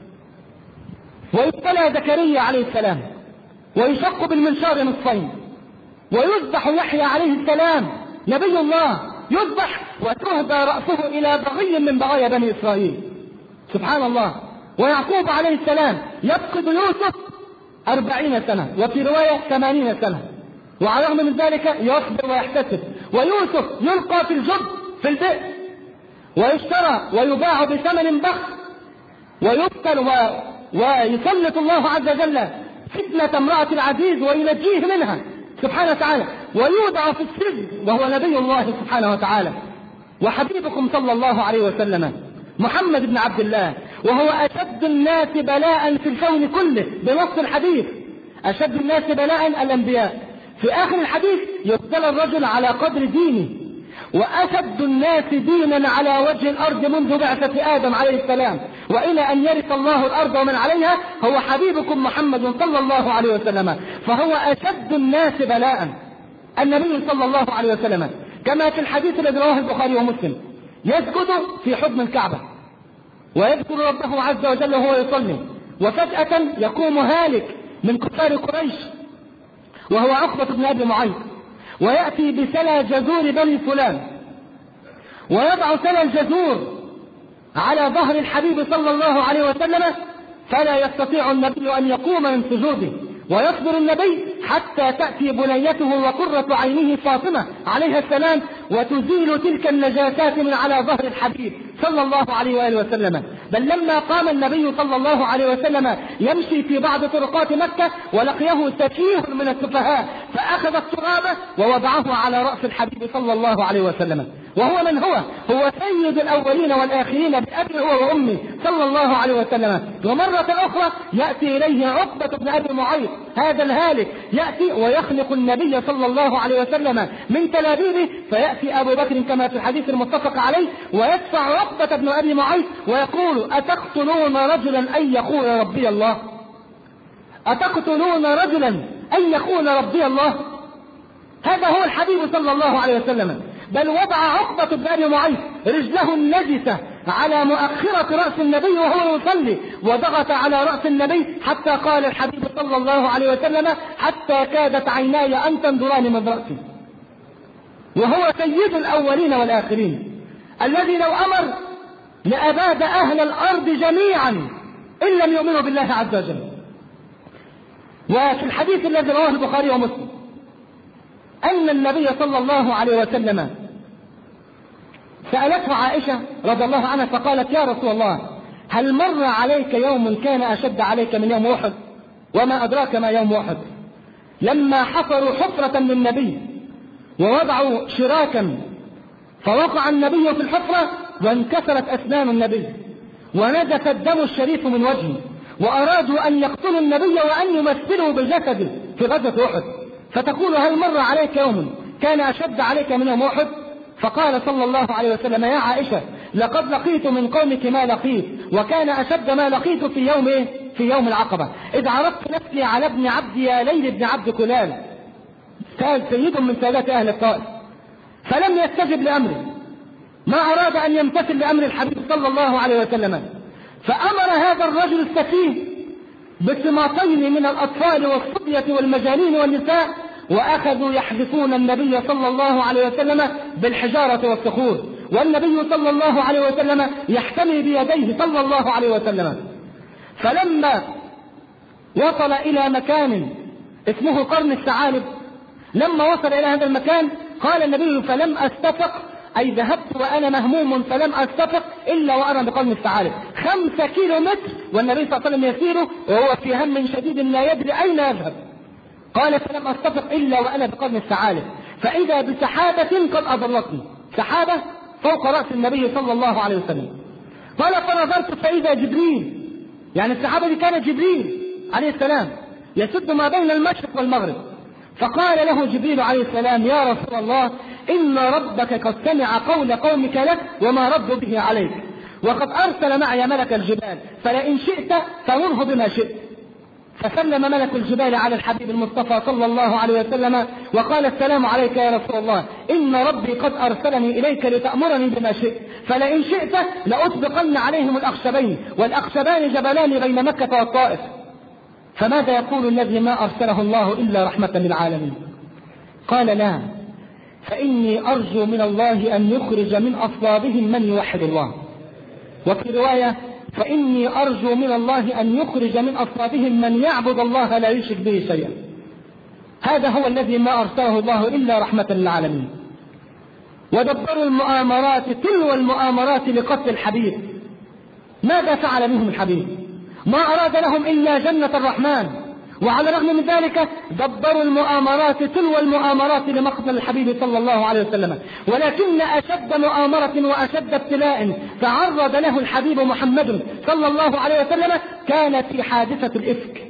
ويبتلى زكريا عليه السلام ويشق بالمنشار نصفين، ويذبح يحيى عليه السلام نبي الله يذبح وتهدى رأسه إلى بغي من بغايا بني إسرائيل، سبحان الله. ويعقوب عليه السلام يفقد يوسف أربعين سنة، وفي رواية ثمانين سنة، وعلى الرغم من ذلك يصبر ويحتسب. ويوسف يلقى في الجب في البئر ويشترى ويباع بثمن بخس ويقتل و... ويسلط الله عز وجل فتنة امرأة العزيز وينجيه منها سبحانه وتعالى، ويودع في السجن وهو نبي الله سبحانه وتعالى. وحبيبكم صلى الله عليه وسلم محمد بن عبد الله وهو أشد الناس بلاء في الكون كله بنص الحديث، أشد الناس بلاء الأنبياء. في آخر الحديث يبتلى الرجل على قدر دينه، وأشد الناس دينا على وجه الأرض منذ بعثة آدم عليه السلام وإلى أن يرث الله الأرض ومن عليها هو حبيبكم محمد صلى الله عليه وسلم، فهو أشد الناس بلاء النبي صلى الله عليه وسلم. كما في الحديث الذي رواه البخاري ومسلم يسجد في حضن الكعبة ويذكر ربه عز وجل وهو يصلي، وفجأة يقوم هالك من كفار قريش وهو عقبة بن أبي معيط، ويأتي بسلى جزور بني فلان ويضع سلى الجزور على ظهر الحبيب صلى الله عليه وسلم، فلا يستطيع النبي أن يقوم من سجوده، ويصبر النبي حتى تأتي بنيته وقرة عينه فاطمة عليها السلام وتزيل تلك النجاسات من على ظهر الحبيب صلى الله عليه وآله وسلم. بل لما قام النبي صلى الله عليه وسلم يمشي في بعض طرقات مكة ولقيه سفيه من السفهاء فأخذ التراب ووضعه على رأس الحبيب صلى الله عليه وسلم، وهو من هو؟ هو سيد الأولين والآخرين بأبي هو وأمي صلى الله عليه وسلم. ومرة أخرى يأتي إليه عقبة بن أبي معيط هذا الهالك، يأتي ويخلق النبي صلى الله عليه وسلم من تلابيبه، فيأتي أبو بكر كما في الحديث المتفق عليه ويدفع عقبة بن أبي معيط ويقول أتقتلون رجلا أن يقول ربي الله؟ أتقتلون رجلا أن يقول ربي الله؟ هذا هو الحبيب صلى الله عليه وسلم. بل وضع عقبة بن أبي معيط رجله النجسة على مؤخرة رأس النبي وهو يصلي، وضغط على رأس النبي حتى قال الحبيب صلى الله عليه وسلم حتى كادت عيناي أن تنظران من رأسي. وهو سيد الأولين والآخرين الذي لو أمر لأباد أهل الأرض جميعا إن لم يؤمنوا بالله عز وجل. وفي الحديث الذي رواه البخاري ومسلم أن النبي صلى الله عليه وسلم سألته عائشة رضي الله عنها فقالت يا رسول الله هل مر عليك يوم كان أشد عليك من يوم أحد؟ وما أدراك ما يوم أحد. لما حفروا حفرة للنبي ووضعوا شراكا فوقع النبي في الحفرة وانكسرت أسنان النبي ونزف الدم الشريف من وجهه، وأرادوا أن يقتلوا النبي وأن يمثلوا بجسده في غزوة أحد، فتقول هل مر عليك يوم كان أشد عليك من يوم أحد؟ فقال صلى الله عليه وسلم يا عائشة لقد لقيت من قومك ما لقيت، وكان أشد ما لقيت في يوم إيه؟ في يوم العقبة، إذ عرضت نفسي على ابن عبد يا ليل بن عبد كلال، كان سيد من سادات أهل الطائف، فلم يستجب لأمره، ما أراد أن يمتثل لأمر الحبيب صلى الله عليه وسلم، فأمر هذا الرجل السفيه بسماطين من الأطفال والصبية والمجانين والنساء، وأخذوا يحذفون النبي صلى الله عليه وسلم بالحجارة والصخور، والنبي صلى الله عليه وسلم يحتمي بيديه صلى الله عليه وسلم. فلما وصل إلى مكان اسمه قرن الثعالب، لما وصل إلى هذا المكان قال النبي فلم أستفق أي ذهبت وأنا مهموم فلم أستفق إلا وأنا بقرن الثعالب. خمسة كيلو متر والنبي صلى الله عليه وسلم يسيره وهو في هم شديد لا يدري أين يذهب. قال فلم أستفق إلا وأنا بقرن الثعالب، فإذا بسحابة قد أضلتني، سحابة فوق رأس النبي صلى الله عليه وسلم. قال فنظرت فإذا جبريل، يعني السحابة دي كانت جبريل عليه السلام يسد ما بين المشرق والمغرب. فقال له جبريل عليه السلام يا رسول الله إن ربك قد سمع قول قومك لك وما ردوا به عليك، وقد أرسل معي ملك الجبال، فلئن شئت فمره بما شئت. فسلم ملك الجبال على الحبيب المصطفى صلى الله عليه وسلم وقال السلام عليك يا رسول الله، إن ربي قد أرسلني إليك لتأمرني بما شئت، فلئن شئت لأطبقن عليهم الأخشبين، والأخشبان جبلان بين مكة والطائف. فماذا يقول الذي ما أرسله الله إلا رحمة للعالمين؟ قال لا، فإني أرجو من الله أن يخرج من أصلابهم من يوحد الله. وفي رواية فإني أرجو من الله أن يخرج من أصلابهم من يعبد الله لا يشرك به شيئا. هذا هو الذي ما أرسله الله إلا رحمة للعالمين. ودبروا المؤامرات تلو المؤامرات لقتل الحبيب. ماذا فعل منهم الحبيب؟ ما أراد لهم إلا جنة الرحمن، وعلى الرغم من ذلك دبروا المؤامرات تلو المؤامرات لمقتل الحبيب صلى الله عليه وسلم. ولكن أشد مؤامرة وأشد ابتلاء تعرض له الحبيب محمد صلى الله عليه وسلم كانت في حادثة الإفك،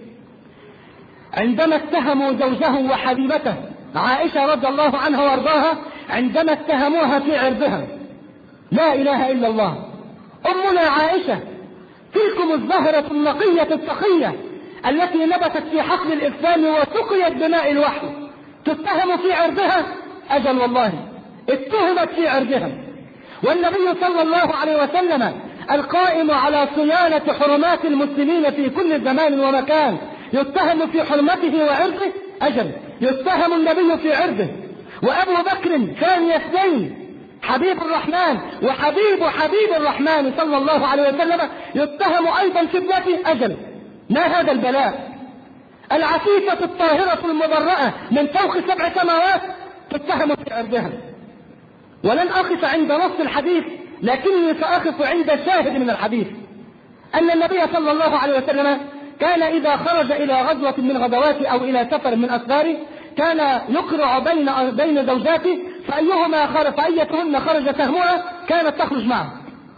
عندما اتهموا زوجه وحبيبته عائشة رضي الله عنها وارضاها، عندما اتهموها في عرضها. لا إله إلا الله، أمنا عائشة تلكم الزهرة النقية التقية التي نبتت في حقل الإسلام وسقيت بماء الوحي، تتهم في عرضها؟ أجل والله اتهمت في عرضها. والنبي صلى الله عليه وسلم القائم على صيانة حرمات المسلمين في كل زمان ومكان يتهم في حرمته وعرضه؟ أجل يتهم النبي في عرضه. وأبو بكر ثاني اثنين حبيب الرحمن وحبيب حبيب الرحمن صلى الله عليه وسلم يتهم أيضا في ابنته؟ أجل ما هذا البلاء؟ العفيفة الطاهرة المبرأة من فوق سبع سماوات تتهم في عرضها. ولن أقف عند نص الحديث، لكني سأقف عند شاهد من الحديث، أن النبي صلى الله عليه وسلم كان إذا خرج إلى غزوة من غزواته أو إلى سفر من أسفاره كان يقرع بين بين زوجاته، فأيهما خرج فأيتهن خرج سهمها كانت تخرج معه.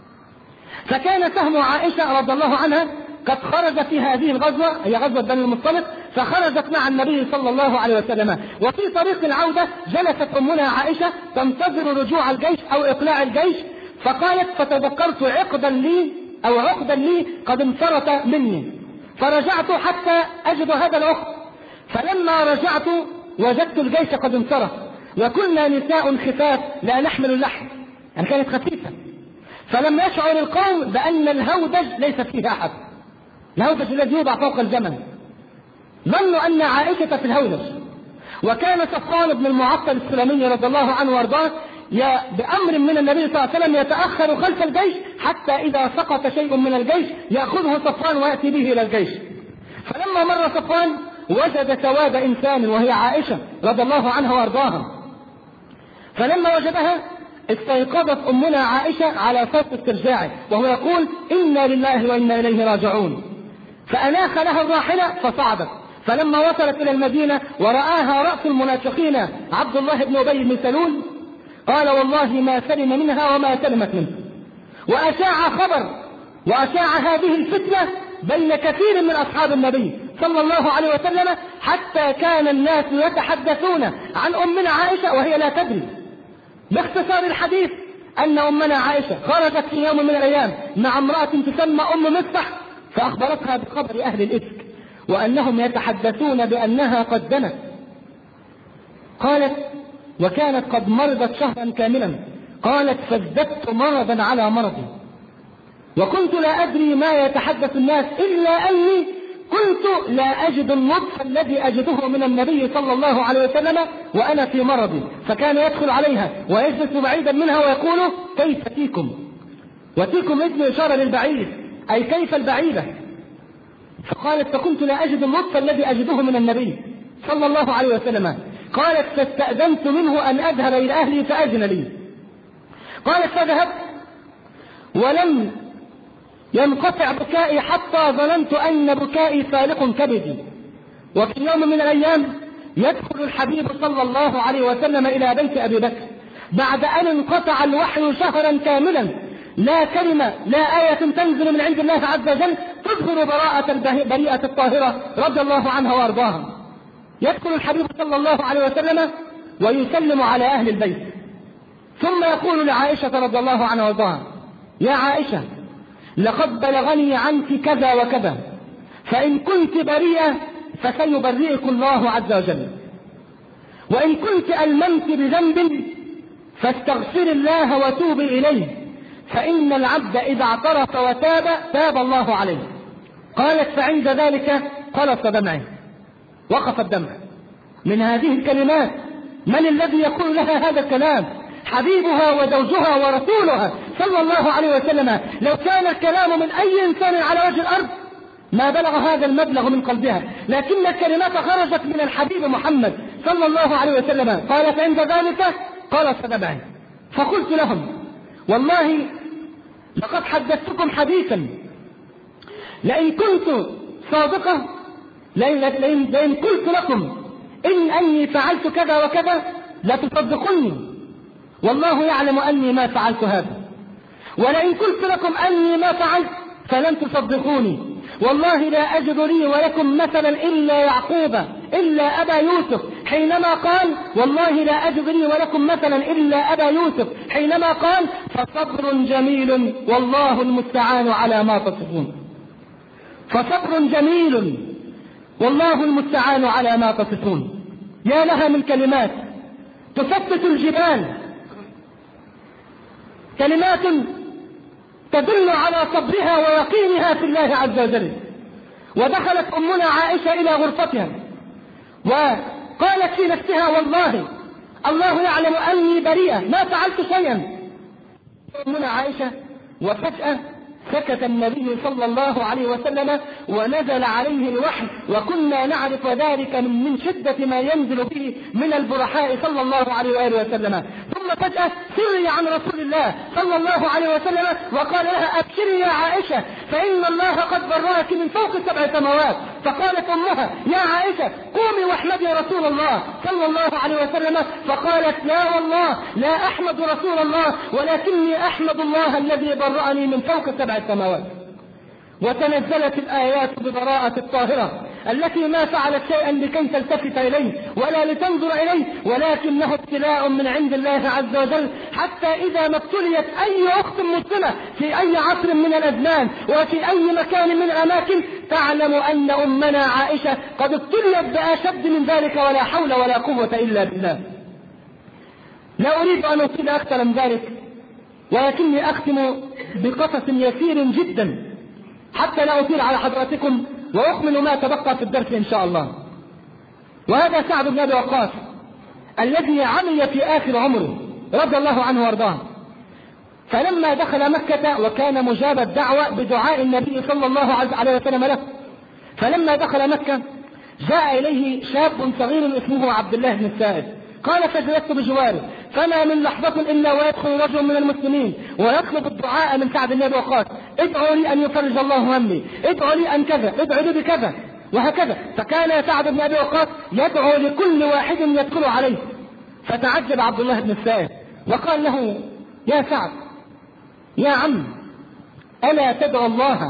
فكان سهم عائشة رضي الله عنها قد خرج في هذه الغزوة، هي غزوة بني المصطلق، فخرجت مع النبي صلى الله عليه وسلم. وفي طريق العودة جلست أمنا عائشة تنتظر رجوع الجيش أو إقلاع الجيش، فقالت فتذكرت عقدا لي أو عقدا لي قد انفرط مني، فرجعت حتى أجد هذا العقد. فلما رجعت وجدت الجيش قد انصرف، وكنا نساء خفاف لا نحمل اللحم، يعني كانت خفيفة. فلم يشعر القوم بأن الهودج ليس فيه أحد، الهودج الذي يوضع فوق الجمل، ظنوا أن عائشة في الهودج. وكان صفوان بن المعطل السلمي رضي الله عنه وارضاه بأمر من النبي صلى الله عليه وسلم يتأخر خلف الجيش حتى إذا سقط شيء من الجيش يأخذه صفوان ويأتي به إلى الجيش. فلما مر صفوان وجد سواد إنسان وهي عائشة رضي الله عنها وارضاها، فلما وجدها استيقظت أمنا عائشة على صوت استرجاعه وهو يقول إنا لله وإنا إليه راجعون، فأناخ لها الراحلة فصعدت. فلما وصلت إلى المدينة ورآها رأس المنافقين عبد الله بن أبي بن سلول قال والله ما سلم منها وما سلمت منه، وأشاع خبر وأشاع هذه الفتنة بين كثير من أصحاب النبي صلى الله عليه وسلم حتى كان الناس يتحدثون عن أمنا عائشة وهي لا تدري. باختصار الحديث أن أمنا عائشة خرجت في يوم من الأيام مع امرأة تسمى أم مصطح، فأخبرتها بخبر أهل الإفك وأنهم يتحدثون بأنها قد دنت. قالت وكانت قد مرضت شهرا كاملا، قالت فازددت مرضا على مرضي، وكنت لا أدري ما يتحدث الناس إلا أني كنت لا أجد اللطف الذي أجده من النبي صلى الله عليه وسلم وأنا في مرضي، فكان يدخل عليها ويجلس بعيدا منها ويقول كيف تيكم، وتيكم اسم إشارة للبعيد أي كيف البعيدة. فقالت فكنت لا أجد اللطف الذي أجده من النبي صلى الله عليه وسلم. قالت فاستأذنت منه أن أذهب إلى أهلي فأذن لي، قالت فذهبت ولم ينقطع بكائي حتى ظننت أن بكائي فالق كبدي. وفي يوم من الأيام يدخل الحبيب صلى الله عليه وسلم إلى بيت أبي بكر بعد أن انقطع الوحي شهرا كاملا، لا كلمة لا آية تنزل من عند الله عز وجل تظهر براءة البريئة الطاهرة رضي الله عنها وأرضاها. يدخل الحبيب صلى الله عليه وسلم ويسلم على أهل البيت، ثم يقول لعائشة رضي الله عنها وأرضاها: يا عائشة، لقد بلغني عنك كذا وكذا، فإن كنت بريئة فسيبرئك الله عز وجل، وإن كنت ألممت بذنب فاستغفر الله وتوب إليه، فإن العبد إذا اعترف وتاب تاب الله عليه. قالت فعند ذلك قلص دمعه، وقف الدمع من هذه الكلمات. من الذي يقول لها هذا الكلام؟ حبيبها وزوجها ورسولها صلى الله عليه وسلم. لو كان الكلام من أي إنسان على وجه الأرض ما بلغ هذا المبلغ من قلبها، لكن الكلمات خرجت من الحبيب محمد صلى الله عليه وسلم. قالت عند ذلك قلص دمعه. فقلت لهم: والله لقد حدثتكم حديثا لئن كنت صادقة لئن, لئن, لئن قلت لكم إن أني فعلت كذا وكذا لا تصدقوني، والله يعلم أني ما فعلت هذا، ولئن قلت لكم أني ما فعلت فلن تصدقوني، والله لا أجد لي ولكم مثلا إلا يعقوب إلا أبا يوسف حينما قال والله لا أجد لي ولكم مثلا إلا أبا يوسف حينما قال فصبر جميل والله المستعان على ما تصفون. فصبر جميل والله المستعان على ما تصفون. يا لها من كلمات تفتت الجبال، كلمات تدل على صبرها ويقينها في الله عز وجل. ودخلت أمنا عائشة إلى غرفتها وقالت في نفسها: والله الله يعلم أني بريئة ما فعلت شيئا. أمنا عائشة وفجأة سكت النبي صلى الله عليه وسلم ونزل عليه الوحي، وكنا نعرف ذلك من شدة ما ينزل به من البرحاء صلى الله عليه وآله وسلم. ثم فجأة سري عن رسول الله صلى الله عليه وسلم وقال لها: أبشري يا عائشة فإن الله قد برأك من فوق سبع سماوات. فقالت أمها: يا عائشة قومي واحمدي رسول الله صلى الله عليه وسلم. فقالت: لا والله لا أحمد رسول الله ولكني أحمد الله الذي برأني من فوق سبع السماوات. وتنزلت الآيات ببراءة الطاهرة التي ما فعلت شيئا لكي تلتفت إليه ولا لتنظر إليه، ولكنه ابتلاء من عند الله عز وجل، حتى إذا ما ابتليت أي أخت مسلمة في أي عصر من الأزمان وفي أي مكان من الأماكن تعلم أن أمنا عائشة قد ابتليت بأشد من ذلك، ولا حول ولا قوة إلا بالله. لا أريد أن أطيل أكثر من ذلك، ولكني أختم بقصص يسير جدا حتى لا أطيل على حضراتكم وأكمل ما تبقى في الدرس إن شاء الله. وهذا سعد بن أبي وقاص الذي عمي في آخر عمره رضي الله عنه وارضاه. فلما دخل مكة وكان مجاب الدعوة بدعاء النبي صلى الله عليه وسلم له، فلما دخل مكة جاء إليه شاب صغير اسمه عبد الله بن السائب. قال: فجلست بجواره، فما من لحظة إلا ويدخل رجل من المسلمين ويطلب الدعاء من سعد بن أبي وقاص: ادعوا لي أن يفرج الله همي، ادعوا لي أن كذا، ادعوا لي بكذا، وهكذا. فكان سعد بن أبي وقاص يدعو لكل واحد يدخل عليه. فتعجب عبد الله بن السائب وقال له: يا سعد يا عم، ألا تدعو الله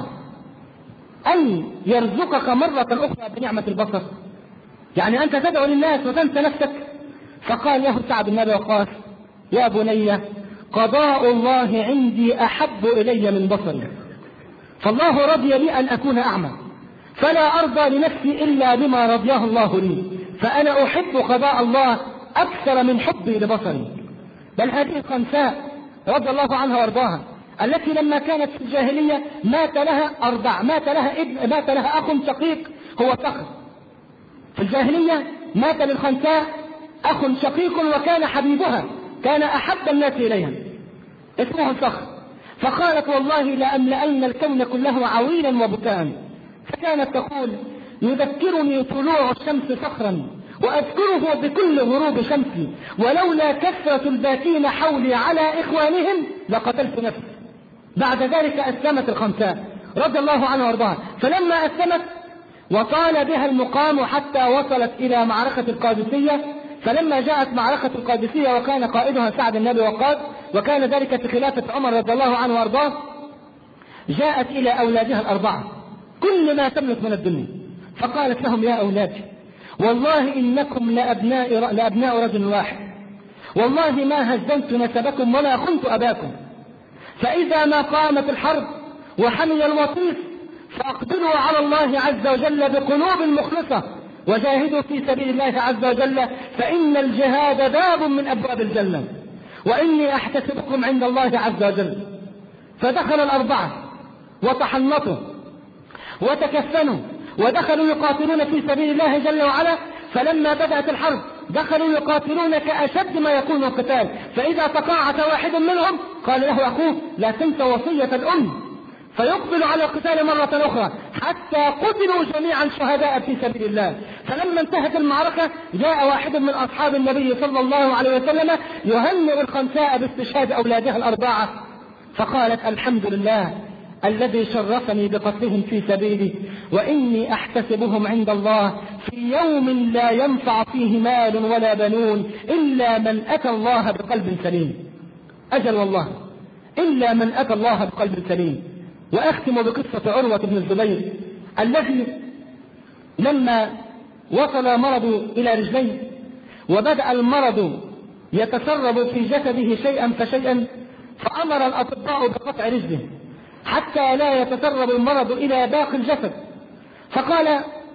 أن يرزقك مرة أخرى بنعمة البصر؟ يعني أنت تدعو للناس وتنسى نفسك. فقال له سعد بن أبي وقاص: يا بني، قضاء الله عندي أحب إلي من بصري، فالله رضي لي أن أكون أعمى، فلا أرضى لنفسي إلا بما رضيه الله لي، فأنا أحب قضاء الله أكثر من حبي لبصري. بل هذه الخنساء رضي الله عنها وارضاها التي لما كانت في الجاهلية مات لها أربع مات لها ابن مات لها أخ شقيق هو صخر. في الجاهلية مات للخنساء أخ شقيق وكان حبيبها، كان أحب الناس إليها، اسمه صخر. فقالت: والله لأملأن الكون كله عويلا وبكاء. فكانت تقول: يذكرني طلوع الشمس صخرا وأذكره بكل غروب شمسي، ولولا كثرة الباكين حولي على إخوانهم لقتلت نفسي. بعد ذلك أسلمت الخنساء رضي الله عنها وارضاها، فلما أسلمت وطال بها المقام حتى وصلت إلى معركة القادسية، فلما جاءت معركة القادسية وكان قائدها سعد بن أبي وقاص، وكان ذلك في خلافة عمر رضي الله عنه وارضاه، جاءت إلى أولادها الأربعة كل ما تملك من الدنيا، فقالت لهم: يا أولادي، والله إنكم لأبناء, لأبناء رجل واحد، والله ما هزمت نسبكم ولا خنت أباكم، فإذا ما قامت الحرب وحمي الوطيس فأقبلوا على الله عز وجل بقلوب مخلصة وجاهدوا في سبيل الله عز وجل، فإن الجهاد باب من أبواب الجنة، وإني أحتسبكم عند الله عز وجل. فدخل الأربعة وتحنطوا وتكفنوا ودخلوا يقاتلون في سبيل الله جل وعلا. فلما بدأت الحرب دخلوا يقاتلون كأشد ما يكون القتال، فإذا تقاعس واحد منهم قال له أخوه: لا تنسى وصية الأم، فيقبل على القتال مرة أخرى حتى قتلوا جميعا شهداء في سبيل الله. فلما انتهت المعركة جاء واحد من أصحاب النبي صلى الله عليه وسلم يهنئ الخنساء باستشهاد أولادها الأربعة، فقالت: الحمد لله الذي شرفني بقتلهم في سبيله، وإني أحتسبهم عند الله في يوم لا ينفع فيه مال ولا بنون إلا من أتى الله بقلب سليم. أجل والله، إلا من أتى الله بقلب سليم. وأختم بقصة عروة بن الزبير الذي لما وصل مرض إلى رجليه وبدأ المرض يتسرب في جسده شيئا فشيئا، فأمر الأطباء بقطع رجله حتى لا يتسرب المرض إلى باقي الجسد، فقال: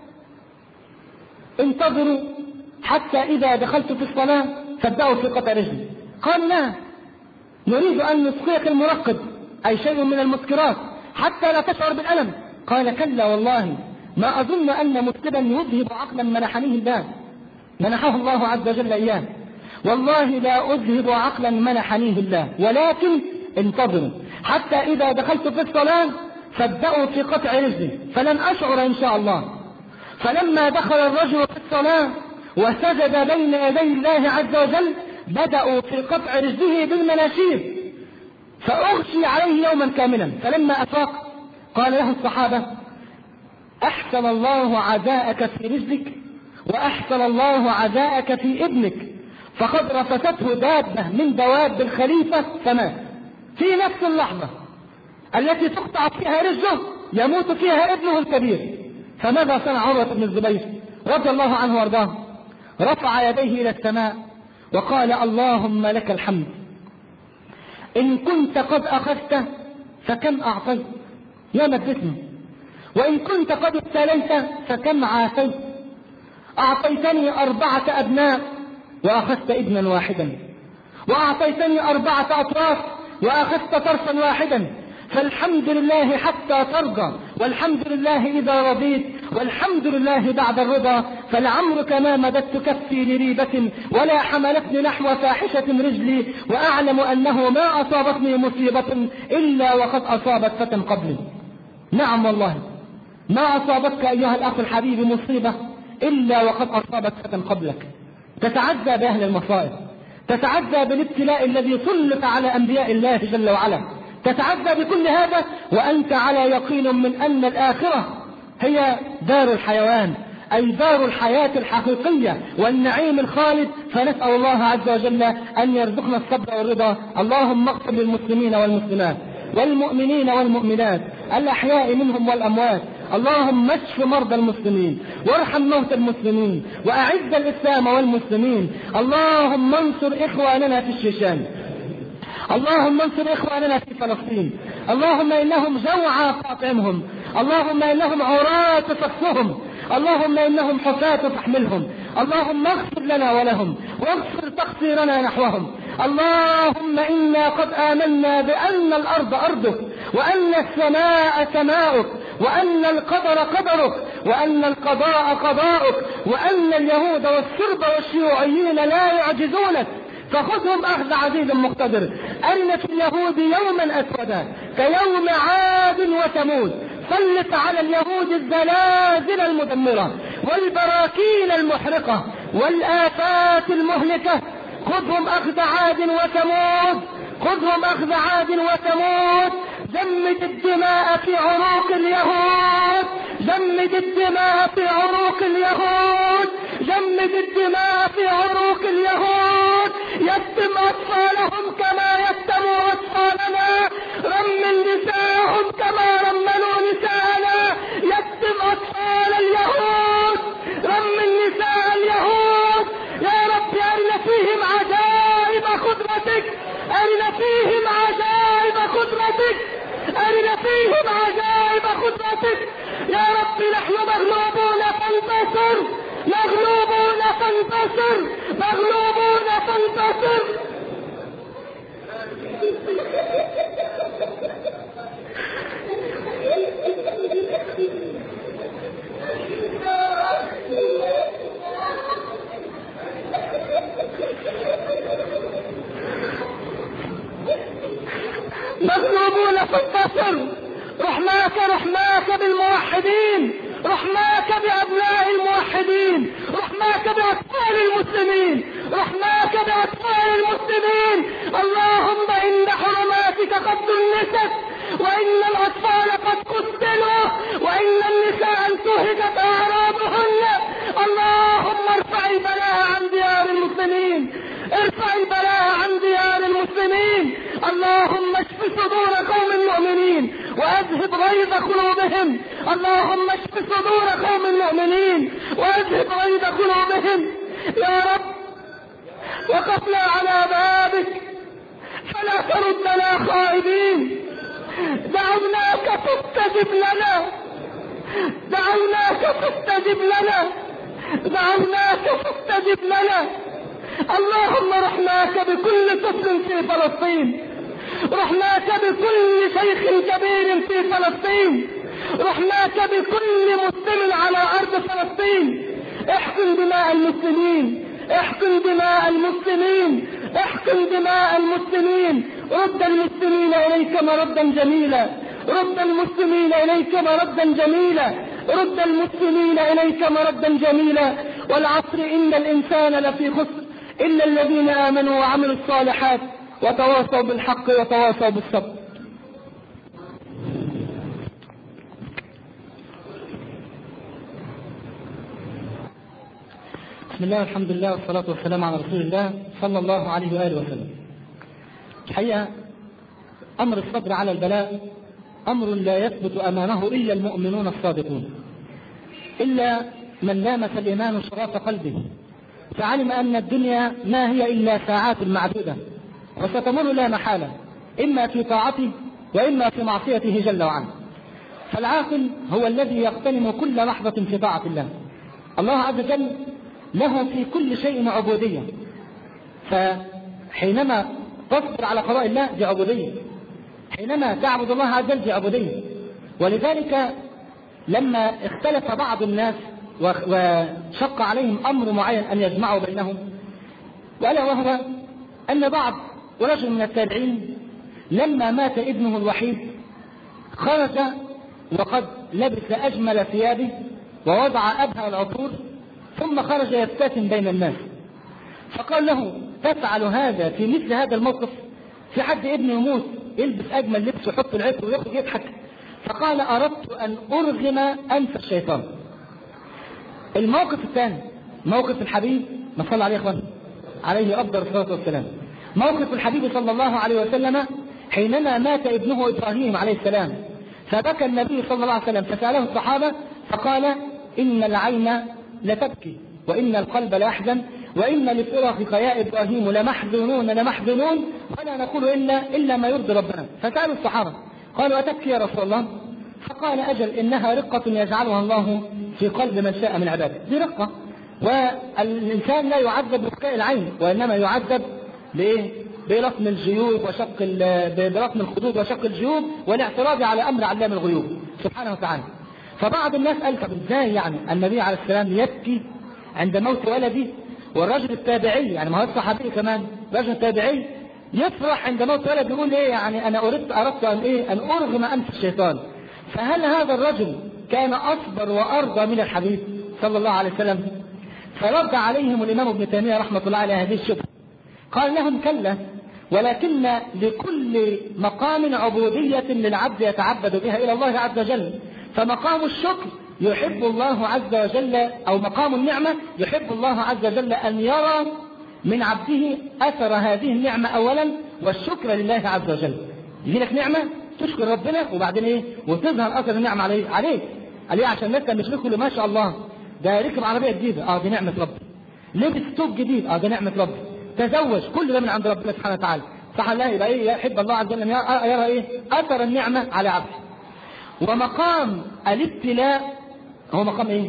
انتظروا حتى إذا دخلت في الصلاة فابدأوا في قطع رجلي. قال: لا، نريد أن نسقيك المرقد، أي شيء من المسكرات، حتى لا تشعر بالألم. قال: كلا والله، ما أظن أن مسلما يذهب عقلا منحنيه الله منحه الله عز وجل إياه، والله لا أذهب عقلا منحنيه الله، ولكن انتظروا حتى إذا دخلت في الصلاة فابدأوا في قطع رجلي فلن أشعر إن شاء الله. فلما دخل الرجل في الصلاة وسجد بين يدي الله عز وجل بدأوا في قطع رجله بالمناشير، فأغشي عليه يوما كاملا. فلما أفاق قال له الصحابة: أحسن الله عزاءك في رجلك وأحسن الله عزاءك في ابنك، فقد رفسته دابة من دواب الخليفة فمات. في نفس اللحظة التي تقطع فيها رجله يموت فيها ابنه الكبير. فماذا صنع عروة بن الزبير رضي الله عنه وارضاه؟ رفع يديه إلى السماء وقال: اللهم لك الحمد، إن كنت قد أخذت فكم أعطيت يا مدتني، وإن كنت قد ابتليت فكم عافيت. أعطيتني أربعة أبناء وأخذت ابنا واحدا، وأعطيتني أربعة أطراف وأخذت طرفا واحدا، فالحمد لله حتى ترضى، والحمد لله إذا رضيت، والحمد لله بعد الرضا. فلعمرك ما مددت كفي لريبة ولا حملتني نحو فاحشة رجلي، وأعلم أنه ما أصابتني مصيبة إلا وقد أصابت فتى قبلي. نعم والله، ما أصابتك أيها الأخ الحبيب مصيبة إلا وقد أصابت فتى قبلك. تتعزى بأهل المصائب، تتعزى بالابتلاء الذي سلط على أنبياء الله جل وعلا، تتعزى بكل هذا وأنت على يقين من أن الآخرة هي دار الحيوان، أي دار الحياة الحقيقية والنعيم الخالد. فنسأل الله عز وجل أن يرزقنا الصبر والرضا. اللهم اغفر للمسلمين والمسلمات والمؤمنين والمؤمنات الأحياء منهم والأموات. اللهم اشف مرضى المسلمين وارحم موتى المسلمين وأعز الإسلام والمسلمين. اللهم انصر إخواننا في الشيشان، اللهم انصر إخواننا في فلسطين، اللهم إنهم جوعى فاطعمهم، اللهم إنهم عراة فاكسهم، اللهم إنهم حفاة فاحملهم، اللهم اغفر لنا ولهم واغفر تقصيرنا نحوهم. اللهم إنا قد آمنا بأن الأرض أرضك، وأن السماء سماؤك، وأن القدر قدرك، وأن القضاء قضاؤك، وأن اليهود والسرب والشيوعيين لا يعجزونك، فخذهم أخذ عزيز مقتدر. أرنا في اليهود يوما أسودا كيوم عاد وثمود، سلط على اليهود الزلازل المدمرة والبراكين المحرقة، والآفات المهلكة. خذهم أخذ عاد وثمود، خذهم أخذ عاد وثمود. جمد الدماء في عروق اليهود، جمد الدماء في عروق اليهود، جمد الدماء في عروق اليهود. يتم أطفالهم كما يتموا أطفالنا، رمل نساءهم كما رملوا نساءنا. يتم أطفال اليهود، رمل نساء اليهود. يا رب أرنا فيهم عجائب قدرتك، أرنا فيهم عجائب قدرتك، أرنا فيهم عجائب قدرتك. يا رب نحن مغلوبون فانتصر، مغلوبون فانتصر، مغلوبون فانتصر. مغلوبون فانتصر. رحماك رحماك بالموحدين، رحماك بأبناء الموحدين، رحماك بأطفال المسلمين، رحماك بأطفال المسلمين. اللهم إن حرماتك قد دنست، وإن الأطفال قد قتلوا، وإن النساء انتهكت أعراضهن. اللهم ارفع البلاء عن ديار المسلمين، ارفع البلاء عن ديار المسلمين. اللهم اشف صدور قوم المؤمنين واذهب غيظ قلوبهم. اللهم اشف صدور قوم المؤمنين واذهب غيظ قلوبهم. يا رب وقفنا على بابك فلا تردنا خائبين. دعوناك فاستجب لنا، دعوناك فاستجب لنا، دعوناك فاستجب لنا. اللهم رحماك بكل طفل في فلسطين، رحماك بكل شيخ كبير في فلسطين، رحماك بكل مسلم على أرض فلسطين. احقن دماء المسلمين، احقن دماء المسلمين، احقن دماء المسلمين. رد المسلمين إليك مردا جميلا، رد المسلمين إليك مردا جميلا، رد المسلمين إليك مردا جميلا. والعصر إن الإنسان لفي خسر إلا الذين آمنوا وعملوا الصالحات وتواصوا بالحق وتواصوا بالصبر. بسم الله والحمد لله والصلاة والسلام على رسول الله صلى الله عليه وآله وسلم. الحقيقة أمر الصبر على البلاء أمر لا يثبت أمامه إلا المؤمنون الصادقون، إلا من لامس الإيمان شراف قلبه فعلم أن الدنيا ما هي إلا ساعات معدودة وستمر لا محالة، إما في طاعته وإما في معصيته جل وعلا. فالعاقل هو الذي يغتنم كل لحظة في طاعة الله. الله عز وجل له في كل شيء عبودية، فحينما تصبر على قضاء الله دي عبودية، حينما تعبد الله عز وجل دي عبودية. ولذلك لما اختلف بعض الناس وشق عليهم أمر معين أن يجمعوا بينهم، وألا وهو أن بعض ورجل من التابعين لما مات ابنه الوحيد خرج وقد لبس أجمل ثيابه ووضع أبهى العطور، ثم خرج يبتسم بين الناس، فقال له: تفعل هذا في مثل هذا الموقف؟ في حد ابنه يموت يلبس أجمل لبس ويحط العطر ويخرج يضحك؟ فقال: أردت أن أرغم أنف الشيطان. الموقف الثاني موقف الحبيب، ما صلى عليه اخوان عليه أفضل الصلاة والسلام، موقف الحبيب صلى الله عليه وسلم حينما مات ابنه إبراهيم عليه السلام، فبكى النبي صلى الله عليه وسلم فسأله الصحابة فقال: إن العين لتبكي وإن القلب ليحزن وإن لفراقك يا إبراهيم لمحزونون لمحزونون ولا نقول إلا, إلا ما يرضي ربنا. فسألوا الصحابة قالوا: أتبكي يا رسول الله؟ فقال: أجل، إنها رقة يجعلها الله في قلب من شاء من عباده. دي رقة، والإنسان لا يعذب ببكاء العين وإنما يعذب بإيه؟ بلطم الجيوب وشق بلطم الخدود وشق الجيوب والاعتراض على أمر علام الغيوب سبحانه وتعالى. فبعض الناس قال: طب ازاي يعني النبي عليه السلام يبكي عند موت ولدي، والرجل التابعي يعني ما هو الصحابي كمان رجل تابعي يفرح عند موت ولد، يقول ايه يعني انا اردت اردت ان ايه ان ارغم انف الشيطان؟ فهل هذا الرجل كان اصبر وارضى من الحبيب صلى الله عليه وسلم؟ فرد عليهم الإمام ابن تيمية رحمة الله عليه هذه الشبهة، قال لهم كلا، ولكن لكل مقام عبودية للعبد يتعبد بها إلى الله عز وجل، فمقام الشكر يحب الله عز وجل، أو مقام النعمة يحب الله عز وجل أن يرى من عبده أثر هذه النعمة أولا، والشكر لله عز وجل. يجي لك نعمة تشكر ربنا، وبعدين إيه؟ وتظهر أثر النعمة عليه عليك عليه عشان الناس مش لكل ما شاء الله ده ركب عربية جديدة، اه دي نعمة ربي. لبس ثوب جديد، اه ده نعمة ربي. تزوج، كل ده من عند ربنا سبحانه وتعالى. صح الله؟ يبقى ايه؟ يحب الله عز وجل ان يرى ايه؟ اثر النعمة على عبده. ومقام الابتلاء هو مقام ايه؟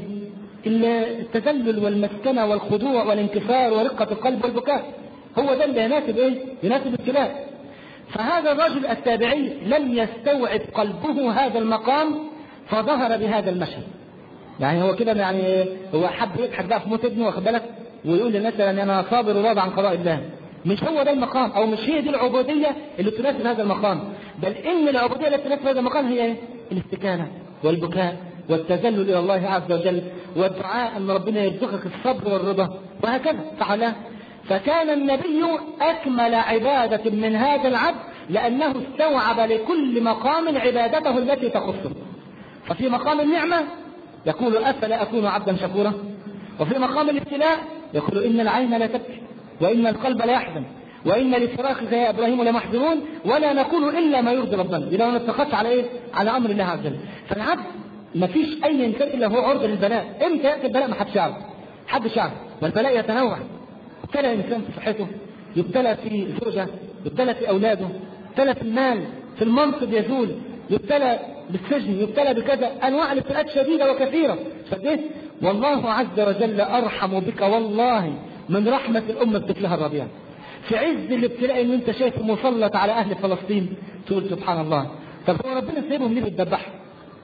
التذلل والمسكنة والخضوع والانكسار ورقة القلب والبكاء. هو ده اللي يناسب ايه؟ يناسب الابتلاء. فهذا الرجل التابعي لم يستوعب قلبه هذا المقام فظهر بهذا المشهد. يعني هو كده، يعني هو حب يضحك بقى في موت ابنه، واخد بالك، ويقول للناس يعني انا صابر وراضي عن قضاء الله. مش هو ده المقام، او مش هي دي العبوديه اللي تناسب هذا المقام، بل ان العبوديه التي تناسب هذا المقام هي ايه؟ الاستكانه والبكاء والتذلل الى الله عز وجل، والدعاء ان ربنا يرزقك الصبر والرضا، وهكذا. صح لا؟ فكان النبي اكمل عباده من هذا العبد، لانه استوعب لكل مقام عبادته التي تخصه. ففي مقام النعمه يقول افلا اكون عبدا شكورا، وفي مقام الابتلاء يقول ان العين لا تبكي وان القلب لا يحزن وان لفراقك يا ابراهيم لمحزنون ولا نقول الا ما يرضي ربنا، اذا ما اتقدش على ايه؟ على امر الله عز وجل. فالعبد ما فيش اي انسان الا هو عرضه للبلاء. امتى ياتي البلاء؟ ما حدش يعرف، حدش يعرف. والبلاء يتنوع. يبتلى انسان في صحته، يبتلى في زوجه، يبتلى في اولاده، يبتلى في المال، في المنصب يزول، يبتلى بالسجن، يبتلى بكذا. انواع الابتلاءات شديده وكثيره. شديد. والله عز وجل ارحم بك والله من رحمه الامه بطفلها الرضيع. في عز الابتلاء اللي انت شايفه مسلط على اهل فلسطين تقول سبحان الله. طب هو ربنا سايبهم ليه بيتذبحوا؟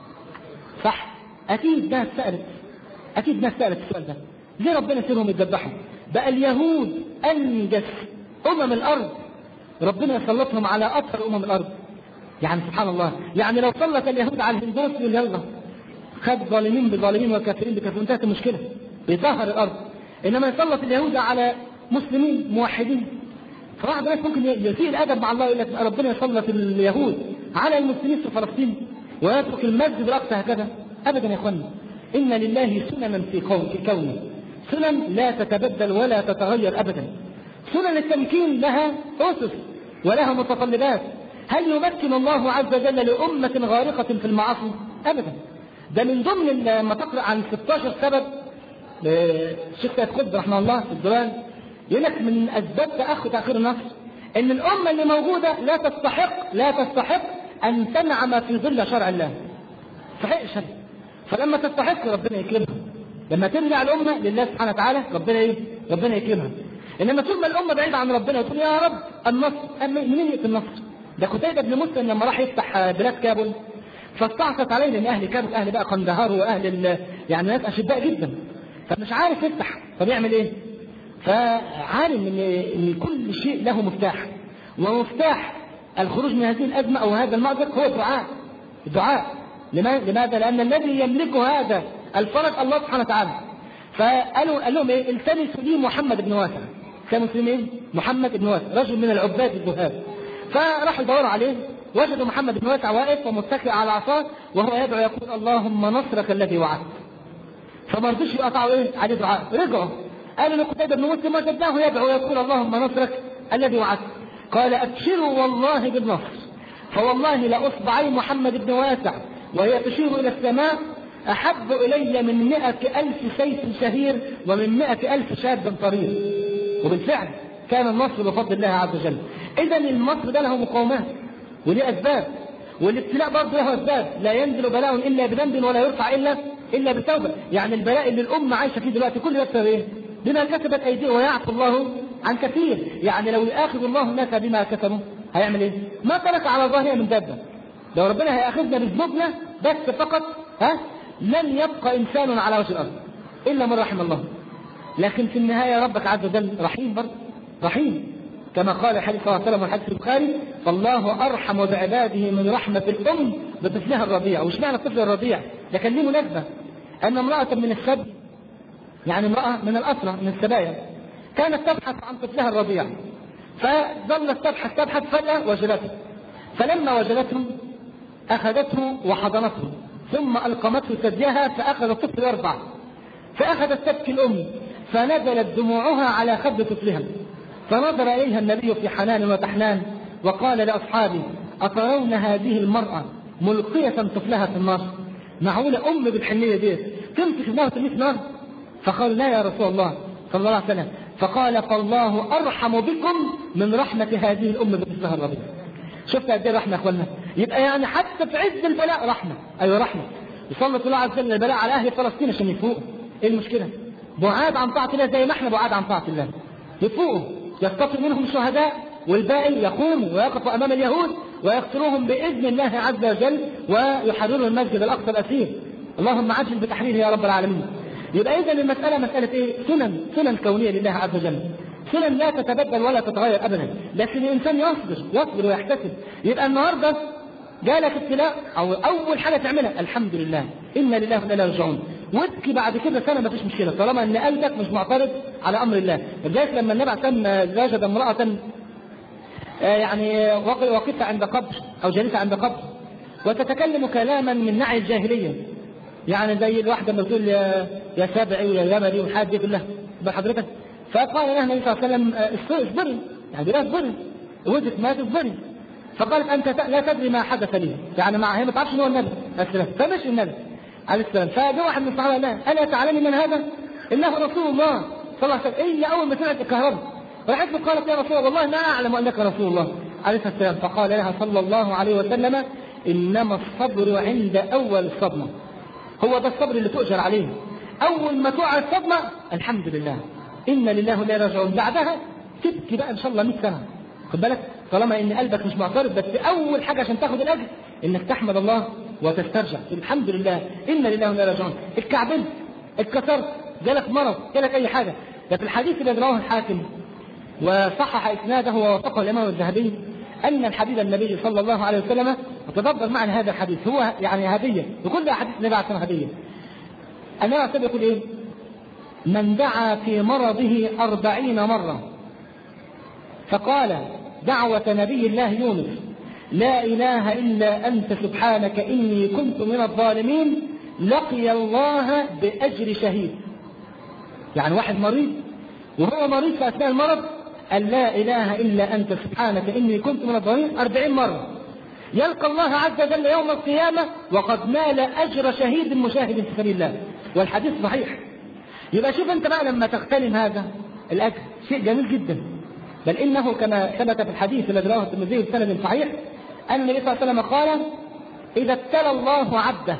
صح؟ اكيد ناس سالت، اكيد ناس سالت السؤال ده. ليه ربنا سايبهم يتذبحوا؟ بقى اليهود انجس امم الارض، ربنا يسلطهم على اكثر امم الارض. يعني سبحان الله، يعني لو سلط اليهود على الهندوس يقول يلا خد ظالمين بظالمين وكافرين بكافرين، انتهت المشكله، بيطهر الارض. انما يسلط اليهود على مسلمين موحدين، فواحد الناس ممكن يسيء الادب مع الله، يقول لك ربنا يسلط اليهود على المسلمين في فلسطين ويترك المسجد الاقصى هكذا. ابدا يا اخوانا، ان لله سننا في كونه، سنن لا تتبدل ولا تتغير ابدا. سنن التمكين لها اسس ولها متطلبات. هل يمكن الله عز وجل لأمة غارقة في المعاصي؟ أبدا. ده من ضمن لما تقرأ عن ستة عشر سبب الشيخ سيد قطب رحمه الله في الدوران، يقول لك من أسباب تأخر تأخير النصر إن الأمة اللي موجودة لا تستحق لا تستحق أن تنعم في ظل شرع الله. صحيح الشرع. فلما تستحق ربنا يكرمها. لما ترجع الأمة لله سبحانه وتعالى ربنا إيه؟ ربنا يكرمها. إنما طول ما الأمة بعيدة عن ربنا وتقول يا رب النصر، منين يأتي النصر؟ ده قتيبة بن مسلم لما راح يفتح بلاد كابل فاستعصت عليه، لان اهل كابل اهل بقى قندهار واهل يعني ناس اشداء جدا، فمش عارف يفتح، فبيعمل ايه؟ فعالم ان ان كل شيء له مفتاح، ومفتاح الخروج من هذه الازمه او هذا المأزق هو الدعاء. الدعاء لماذا؟ لان الذي يملك هذا الفرج الله سبحانه وتعالى. فقالوا قال لهم ايه؟ التمسوا لي محمد بن واسع. كانوا مسلمين محمد بن واسع رجل من العباد الزهاد. فراحوا يدوروا عليه، وجدوا محمد بن واسع واقف ومتكئ على عصاه وهو يدعو يقول اللهم نصرك الذي وعدت. فما رضوش يقطعوا ايه عليه دعاء، رجعوا قالوا لقتيبة بن مسلم وجدناه يدعو يقول اللهم نصرك الذي وعدت. قال ابشروا والله بالنصر، فوالله لاصبعي محمد بن واسع وهي تشير الى السماء احب الي من مئة الف سيف شهير ومن مئة الف شاب طريق. وبالفعل كان النصر بفضل الله عز وجل. اذا النصر ده له مقاومات وليه اسباب، والابتلاء برضه له اسباب. لا ينزل بلاء الا بذنب ولا يرفع الا الا بتوبه. يعني البلاء اللي الامه عايشه فيه دلوقتي كل ده بسبب ايه؟ بما كسبت ايديهم ويعفو الله عن كثير. يعني لو ياخذ الله الناس بما كسبوا هيعمل ايه؟ ما ترك على ظاهرها من دابه. لو ربنا هياخذنا بذنوبنا بس فقط ها لن يبقى انسان على وجه الارض الا من رحم الله. لكن في النهايه ربك عز وجل رحيم برضه، رحيم كما قال الحديث صلى الله عليه وسلم والحديث البخاري فالله ارحم بعباده من رحمه الام بطفلها الرضيع. وش معنى الطفل الرضيع؟ ده كان ليه مناسبه ان امراه من السبي يعني امرأة من الأسرة من السبايا، كانت تبحث عن طفلها الرضيع، فظلت تبحث تبحث فجأة وجدته، فلما وجدته أخذته وحضنته ثم ألقمته ثديها، فأخذ الطفل يرضع، فأخذت تبكي الأم، فنزلت دموعها على خد طفلها، فنظر إليها النبي في حنان وتحنان وقال لأصحابه: أترون هذه المرأة ملقية طفلها في النار؟ معقولة أم بالحنية دي تمسك ابنها وترميه في النار؟ فقال: لا يا رسول الله صلى الله عليه وسلم. فقال: فالله أرحم بكم من رحمة هذه الأم بطفلها الرضيع. شفت قد ايه رحمة يا اخوانا؟ يبقى يعني حتى في عز البلاء رحمة، ايوه رحمة. يسلط الله عز وجل البلاء على اهل فلسطين عشان يفوقوا. ايه المشكلة؟ بعاد عن طاعة الله زي ما احنا بعاد عن طاعة الله، يفوقوا، يسقط منهم الشهداء، والباقي يقوموا ويقفوا امام اليهود ويقتلوهم باذن الله عز وجل ويحرروا المسجد الاقصى الاسير. اللهم عجل بتحريره يا رب العالمين. يبقى اذا المسألة مسألة ايه؟ سنن، سنن كونية لله عز وجل، سنن لا تتبدل ولا تتغير ابدا، لكن الانسان يصبر يصبر ويحتسب. يبقى النهارده جالك ابتلاء، او اول حاجه تعملها الحمد لله، انا لله وانا اليه راجعون، وابكي بعد كده سنه مفيش مشكله طالما ان قلبك مش معترض على امر الله. لذلك لما النبي عليه الصلاه والسلام وجد امراه يعني وقفت عند قبر او جالسه عند قبر وتتكلم كلاما من نعي الجاهليه، يعني زي الواحده لما بتقول يا يا سابعي ويا يمني والحاجات دي كلها بحضرتك، فقال لها النبي صلى الله عليه وسلم: اصبري، يعني لا اصبري، ولدت ما تصبري. فقالت: انت لا تدري ما حدث لي، يعني مع هي ما تعرفش ان هو النبي عليه السلام، فمش النبي عليه السلام. فجاء واحد من الصحابه قال لها: الا تعلمي من هذا؟ انه رسول الله صلى الله عليه وسلم. هي اول ما سمعت الكهرباء راحت له قالت: يا رسول الله والله ما اعلم انك رسول الله عليه السلام. فقال لها صلى الله عليه وسلم: انما الصبر عند اول الصدمه، هو ده الصبر اللي تؤجر عليه. اول ما تقع الصدمه الحمد لله إنا لله وإنا إليه راجعون، بعدها تبكي بقى إن شاء الله مئة سنة، خد بالك، طالما إن قلبك مش معترض. بس أول حاجة عشان تاخد الأجر إنك تحمد الله وتسترجع الحمد لله إنا لله وإنا إليه راجعون. اتكعبلت، اتكسرت، جالك مرض، جالك أي حاجة. ده في الحديث اللي رواه الحاكم وصحح إسناده ووثقه الإمام الذهبي أن الحبيب النبي صلى الله عليه وسلم، وتدبر معنا هذا الحديث، هو يعني هدية وكل أحاديث النبي عليه الصلاة والسلام هدية. النبي عليه الصلاة والسلام يقول إيه؟ من دعا في مرضه أربعين مرة فقال دعوة نبي الله يونس: لا إله إلا أنت سبحانك إني كنت من الظالمين، لقي الله بأجر شهيد. يعني واحد مريض وهو مريض في أثناء المرض قال لا إله إلا أنت سبحانك إني كنت من الظالمين أربعين مرة، يلقى الله عز وجل يوم القيامة وقد نال أجر شهيد مشاهد في سبيل الله، والحديث صحيح. يبقى شوف انت بقى لما تغتنم هذا الاجر شيء جميل جدا. بل انه كما ثبت في الحديث الذي رواه الترمذي بسند صحيح ان النبي صلى الله عليه وسلم قال: اذا ابتلى الله عبده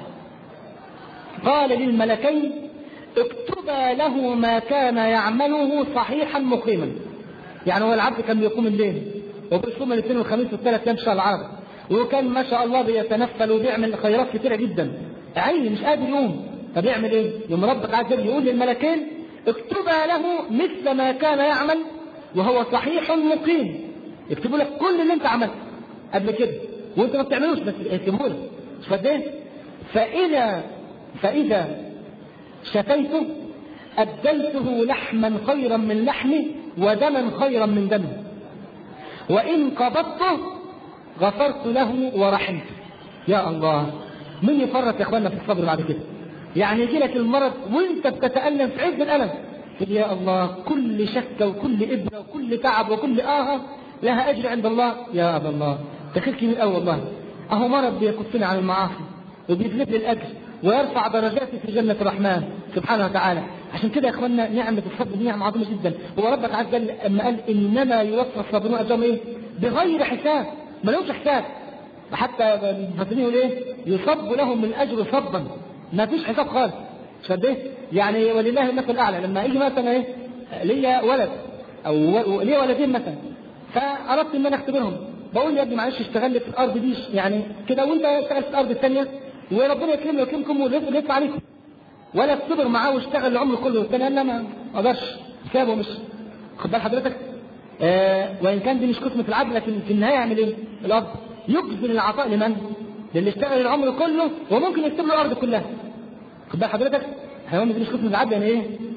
قال للملكين: اكتبا له ما كان يعمله صحيحا مقيما. يعني هو العبد كان بيقوم الليل وبيصوم الاثنين والخميس والثلاث ايام شهر العرب، وكان ما شاء الله بيتنفل وبيعمل خيرات كثيره جدا، عيني مش قادر يقوم، طب يعمل ايه؟ يوم ربك عز وجل يقول للملكين: اكتبا له مثل ما كان يعمل وهو صحيح مقيم. يكتبوا لك كل اللي انت عملته قبل كده وانت ما بتعملوش، بس يكتبوا لك. مش قد ايه؟ فاذا فاذا شفيته ابدلته لحما خيرا من لحمه ودما خيرا من دمه، وان قبضته غفرت له ورحمته. يا الله، مين يفرط يا اخوانا في الصبر بعد كده؟ يعني يجي لك المرض وانت بتتألم في عز الألم، يا الله كل شكة وكل إبرة وكل تعب وكل آهة لها أجر عند الله. يا أبا الله تخلك من الأول والله، أهو مرض بيكفني عن المعاصي وبيجلب لي الأجر ويرفع درجاتي في جنة الرحمن سبحانه وتعالى. عشان كده يا إخواننا نعمة الصبر دي نعمة عظيمة جدا. هو ربك عز وجل أما قال إنما يوفى الصابرون أجرهم إيه؟ بغير حساب، ما لهمش حساب. حتى المفسرين يقول إيه؟ يصب لهم من أجر صبا، ما فيش حساب خالص. شده يعني ولله المثل الاعلى. لما يجي مثلا ايه ليا ولد او ليا ولدين مثلا، فاردت ان انا اختبرهم، بقول يا ابني معلش اشتغل لي في الارض دي يعني كده وانت اشتغل في الارض الثانيه وربنا يكرمني ويكرمكم والرزق يطلع عليكم، ولا تصبر معاه واشتغل العمر كله والثاني قال لا ما اقدرش سابه مش خد بال حضرتك. آه وان كان دي مش قسمه العدل، لكن في النهايه يعمل ايه؟ الاب يجزل العطاء لمن؟ للي اشتغل العمر كله وممكن يكتب له الارض كلها. خد بال حضرتك، هيقوم دي مش قسم العدل يعني ايه؟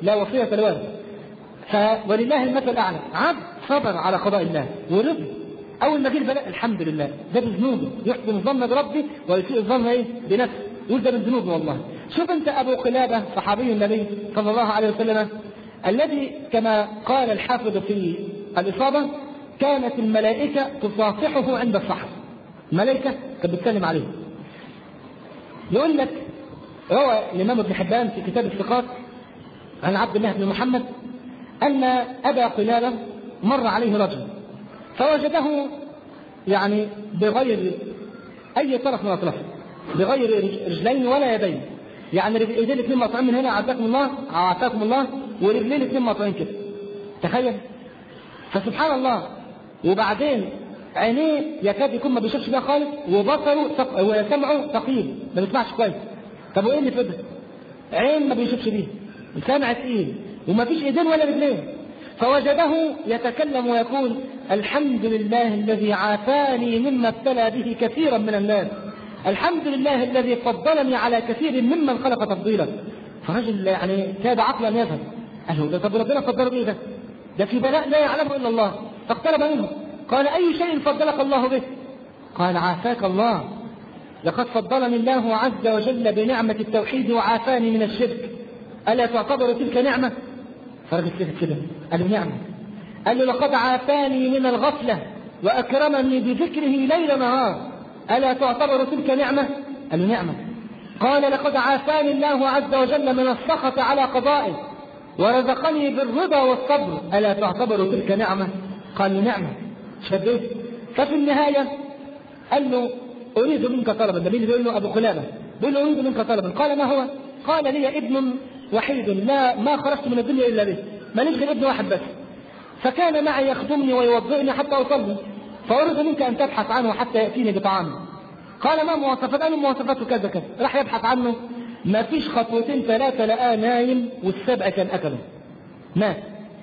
لا وصية لوارث. ولله المثل الأعلى، عبد صبر على قضاء الله ورضي، أول ما جه البلاء الحمد لله، ده بذنوبه، يحسن الظن بربه ويسيء الظن إيه بنفسه، يقول ده بالذنوب والله. شوف أنت أبو قلابة صحابي النبي صلى الله عليه وسلم الذي كما قال الحافظ في الإصابة كانت الملائكة تصافحه عند الصحر، الملائكة كانت بتسلم عليه. يقول لك روى الإمام ابن حبان في كتاب الثقات عن عبد الله بن محمد أن أبا قلابة مر عليه رجل فوجده يعني بغير أي طرف من الأطراف، بغير رجلين ولا يدين، يعني رجلين الاثنين مقطوعين من هنا عافاكم الله عافاكم الله، ورجلين الاثنين مقطوعين كده، تخيل. فسبحان الله، وبعدين عينيه يكاد يكون ما بيشوفش بيها خالص، وبصره وسمعه ثقيل ما بيسمعش كويس. طب وايه اللي في ده؟ عين ما بيشوفش بيها، سمع تقيل، وما فيش ايدين ولا رجلين. فوجده يتكلم ويقول الحمد لله الذي عافاني مما ابتلى به كثيرا من الناس، الحمد لله الذي فضلني على كثير ممن خلق تفضيلا. فرجل يعني كاد عقلا يذهب، قال له طب ربنا فضله بايه ده؟ ده في بلاء لا يعلمه الا الله. فاقترب منه قال اي شيء فضلك الله به؟ قال عافاك الله، لقد فضلني الله عز وجل بنعمة التوحيد وعافاني من الشرك، ألا تعتبر تلك نعمة؟ فرجل سكت كده قال له نعمة. قال له لقد عافاني من الغفلة وأكرمني بذكره ليل نهار، ألا تعتبر تلك نعمة؟ قال له نعمة. قال لقد عافاني الله عز وجل من السخط على قضائه ورزقني بالرضا والصبر، ألا تعتبر تلك نعمة؟ قال له نعمة. شبه. ففي النهاية قال له أريد منك طلبا، النبي بيقول له أبو قلابة بيقول له أريد منك طلبا. قال ما هو؟ قال لي ابن وحيد لا ما خرجت من الدنيا إلا به، ماليش غير ابن واحد بس، فكان معي يخدمني ويوضئني حتى أصلي، فأريد منك أن تبحث عنه حتى يأتيني بطعامه. قال ما مواصفات؟ قال مواصفاته كذا كذا. راح يبحث عنه، ما فيش خطوتين ثلاثة لقاه نايم والسبع كان أكله مات.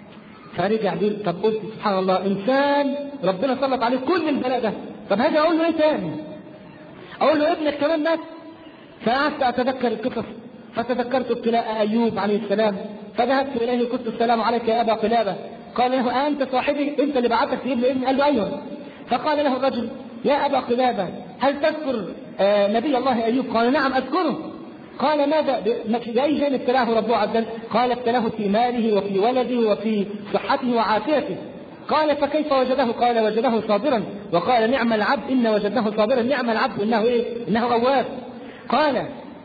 فرجع بيقول طب قلت سبحان الله، إنسان ربنا سلط عليه كل البلاء ده، طب هذا أقول له إيه تاني؟ أقول له ابنك كمان مات؟ فقعدت أتذكر القصص، فتذكرت ابتلاء أيوب عليه السلام، فذهبت إليه قلت السلام عليك يا أبا قلابة. قال له أنت صاحبي؟ أنت اللي بعثك تجيب لي ابني؟ قال له أيوه. فقال له الرجل يا أبا قلابة هل تذكر آه نبي الله أيوب؟ قال نعم أذكره. قال ماذا بأي شيء ابتلاه ربه عز وجل؟ قال ابتلاه في ماله وفي ولده وفي صحته وعافيته. قال فكيف وجده؟ قال وجده صابرا، وقال نعم العبد إن وجدناه صابرا، نعم العبد إنه إيه؟ إنه أواب. قال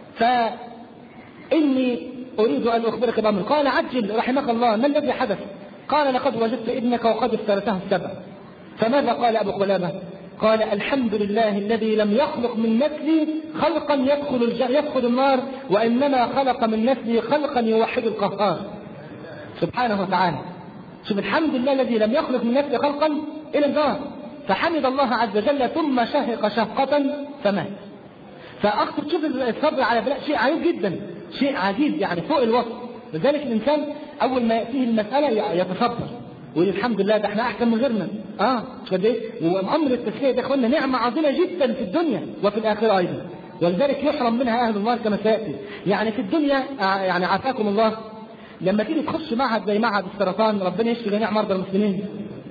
فإني أريد أن أخبرك بأمر. قال عجل رحمك الله، ما الذي حدث؟ قال لقد وجدت ابنك وقد افترسه السبع. فماذا قال أبو قلابة؟ قال الحمد لله الذي لم يخلق من نسلي خلقا يدخل, يدخل النار، وإنما خلق من نسلي خلقا يوحد القهار سبحانه وتعالى. شوف الحمد لله الذي لم يخلق من نسلي خلقا إلى النار، فحمد الله عز وجل ثم شهق شهقة فمات. فأخذ تشوف الصبر على بلاء شيء عجيب جدا، شيء عجيب يعني فوق الوصف. لذلك الإنسان أول ما يأتيه المسألة يتصبر ويقول الحمد لله ده احنا أحسن من غيرنا. اه مش قد ايه؟ وأمر التسلية ده اخوانا نعمة عظيمة جدا في الدنيا وفي الآخرة أيضا، ولذلك يحرم منها أهل النار كما سيأتي. يعني في الدنيا يعني عافاكم الله، لما تيجي تخش معهد زي معهد السرطان، ربنا يشفي جميع مرضى المسلمين،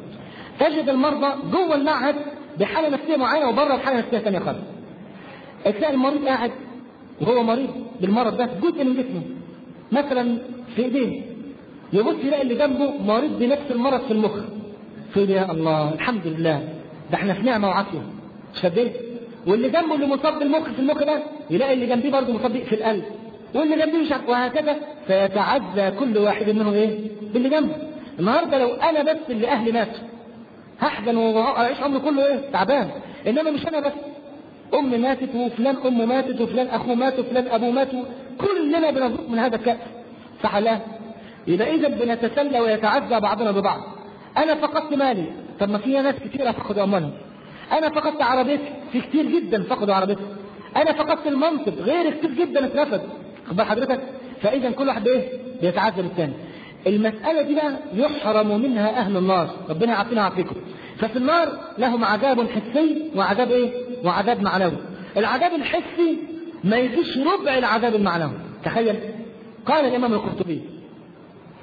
تجد المرضى جوه المعهد بحالة نفسية معينة وبره بحالة نفسية ثانية خالص. تلاقي المريض قاعد وهو مريض بالمرض ده جزء من جسمه مثلا في ايديه، يبص يلاقي اللي جنبه مريض بنفس المرض في المخ، فيقول يا الله الحمد لله ده احنا في نعمه وعافيه شديد. واللي جنبه اللي مصاب بالمخ في المخ ده يلاقي اللي جنبيه برضه مصاب في القلب، واللي جنبيه مش عارف، وهكذا فيتعزى كل واحد منهم ايه باللي جنبه. النهارده لو انا بس اللي اهلي ماتوا هحزن واعيش عمري كله ايه تعبان، انما مش انا بس، أم ماتت وفلان أم ماتت وفلان أخوه مات وفلان أبوه مات، كلنا بنذوق من هذا الكأس، صح لا؟ إذا إذا بنتسلى ويتعزى بعضنا ببعض. أنا فقدت مالي، طب ما في ناس كثيرة فقدوا أموالهم. أنا فقدت عربيتي، في كثير جدا فقدوا عربيتهم. أنا فقدت المنصب، غير كثير جدا اترفض، خد بال حضرتك؟ فإذا كل واحد إيه؟ بيتعزى بالثاني. المسألة دي بقى يحرم منها أهل النار، ربنا يعافينا ويعافيكم. ففي النار لهم عذاب حسي وعذاب ايه؟ وعذاب معنوي. العذاب الحسي ما يجيش ربع العذاب المعنوي، تخيل. قال الامام القرطبي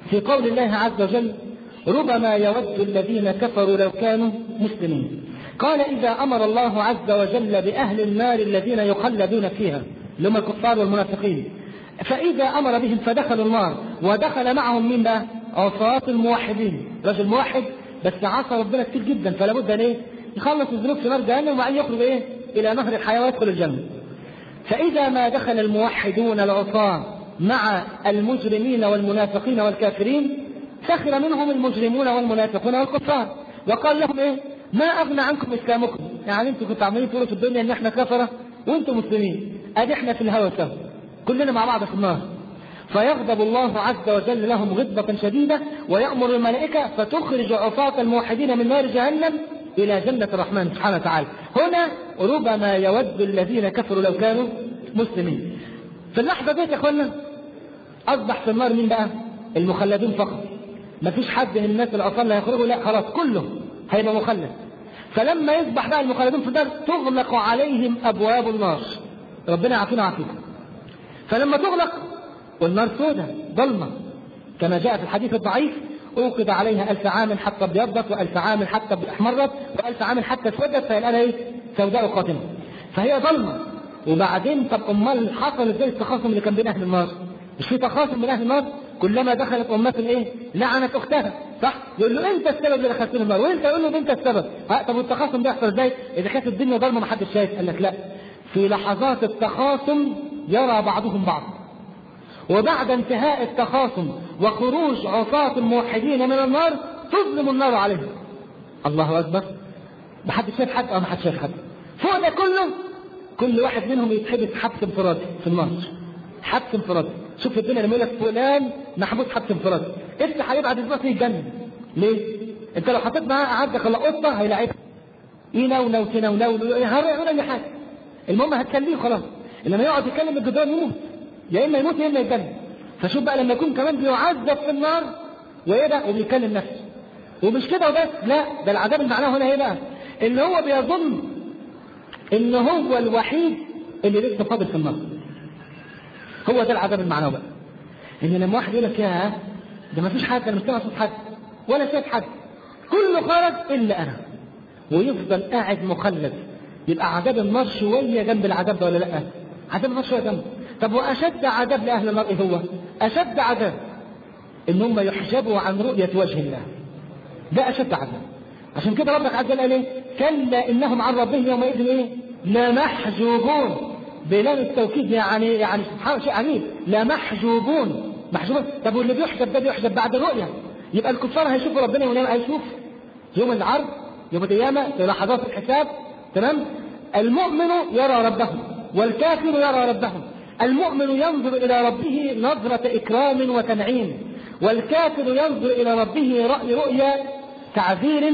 في قول الله عز وجل ربما يود الذين كفروا لو كانوا مسلمين. قال إذا أمر الله عز وجل بأهل النار الذين يخلدون فيها اللي هم الكفار والمنافقين، فإذا أمر بهم فدخلوا النار ودخل معهم مين بقى؟ عصاة الموحدين. رجل موحد بس عصى ربنا كتير جدا، فلا بد ان ايه؟ يخلص الذنوب في نار جهنم وبعدين يخرج ايه؟ الى نهر الحياه ويدخل الجنه. فاذا ما دخل الموحدون العصاة مع المجرمين والمنافقين والكافرين سخر منهم المجرمون والمنافقون والكفار وقال لهم ايه؟ ما اغنى عنكم اسلامكم، يعني انتم كنتوا عمالين تقولوا في الدنيا ان احنا كفره وانتم مسلمين، ادي احنا في الهوى سوا كلنا مع بعض في النار. فيغضب الله عز وجل لهم غضبة شديدة ويأمر الملائكة فتخرج عصاة الموحدين من نار جهنم إلى جنة الرحمن سبحانه وتعالى. هنا ربما يود الذين كفروا لو كانوا مسلمين. في اللحظة دي يا اخوانا أصبح في النار مين بقى؟ المخلدون فقط. ما فيش حد من الناس اللي أصلا هيخرجوا، لا خلاص كله هيبقى مخلد. فلما يصبح بقى المخلدون في النار تغلق عليهم أبواب النار. ربنا يعافينا ويعافيكم. فلما تغلق والنار سوداء ظلمة كما جاء في الحديث الضعيف أوقد عليها ألف عام حتى ابيضت وألف عام حتى احمرت وألف عام حتى اسودت فهي الآن ايه؟ سوداء قاتمة. فهي ظلمة. وبعدين طب أمال حصل ازاي التخاصم اللي كان بين أهل النار؟ مش في تخاصم بين أهل النار؟ كلما دخلت أمة ايه؟ لعنت أختها، صح؟ يقول له أنت السبب اللي دخلت النار وأنت يقول له أنت السبب. طب والتخاصم ده يحصل ازاي؟ إذا كانت الدنيا ظلمة ما حدش شايف. قال لك لا، في لحظات التخاصم يرى بعضهم بعض، وبعد انتهاء التخاصم وخروج عصاة الموحدين من النار تظلم النار عليهم. الله أكبر. ما حد شايف حد أو ما حد شايف حد. فوق ده كله كل واحد منهم يتحبس حبس انفرادي في النار. حبس انفرادي. شوف الدنيا لما يقول لك فلان محبوس حبس انفرادي، افتح عليه بعد اسبوع يتجنن. ليه؟ انت لو حطيت معاه قعدك ولا قطه هيلاعبك ينونو تنونو يعمل اي حاجه، المهم هتخليه خلاص. لما يقعد يتكلم الجدران يموت، يا اما يموت يا اما يتجنن. فشوف بقى لما يكون كمان بيعذب في النار وايه ده وبيكلم نفسه. ومش كده وبس، لا ده العذاب المعناه هنا ايه بقى؟ ان هو بيظن ان هو الوحيد اللي لسه فاضل في النار. هو ده العذاب المعنوي بقى. ان لما واحد يقول لك يا ده ما فيش حد، انا مش سامع صوت حد ولا شايف حد، كله خرج الا انا، ويفضل قاعد مخلد. يبقى عذاب النار شويه جنب العذاب ده ولا لا؟ عذاب النار شويه جنب. طب واشد عذاب لاهل النار ايه هو؟ اشد عذاب ان هم يحجبوا عن رؤيه وجه الله. ده اشد عذاب. عشان كده ربك عز وجل قال ايه؟ كلا انهم عن ربهم يومئذ ايه؟ لمحجوبون. بلام التوكيد يعني يعني سبحان الله شيء عجيب. لمحجوبون. محجوبون. طب واللي بيحجب ده بيحجب بعد الرؤيه. يبقى الكفار هيشوفوا ربنا يوم هيشوف يوم العرض يوم القيامه في لحظات الحساب. تمام؟ المؤمن يرى ربه والكافر يرى ربه. المؤمن ينظر الى ربه نظره اكرام وتنعيم، والكافر ينظر الى ربه رأي رؤيا تعذير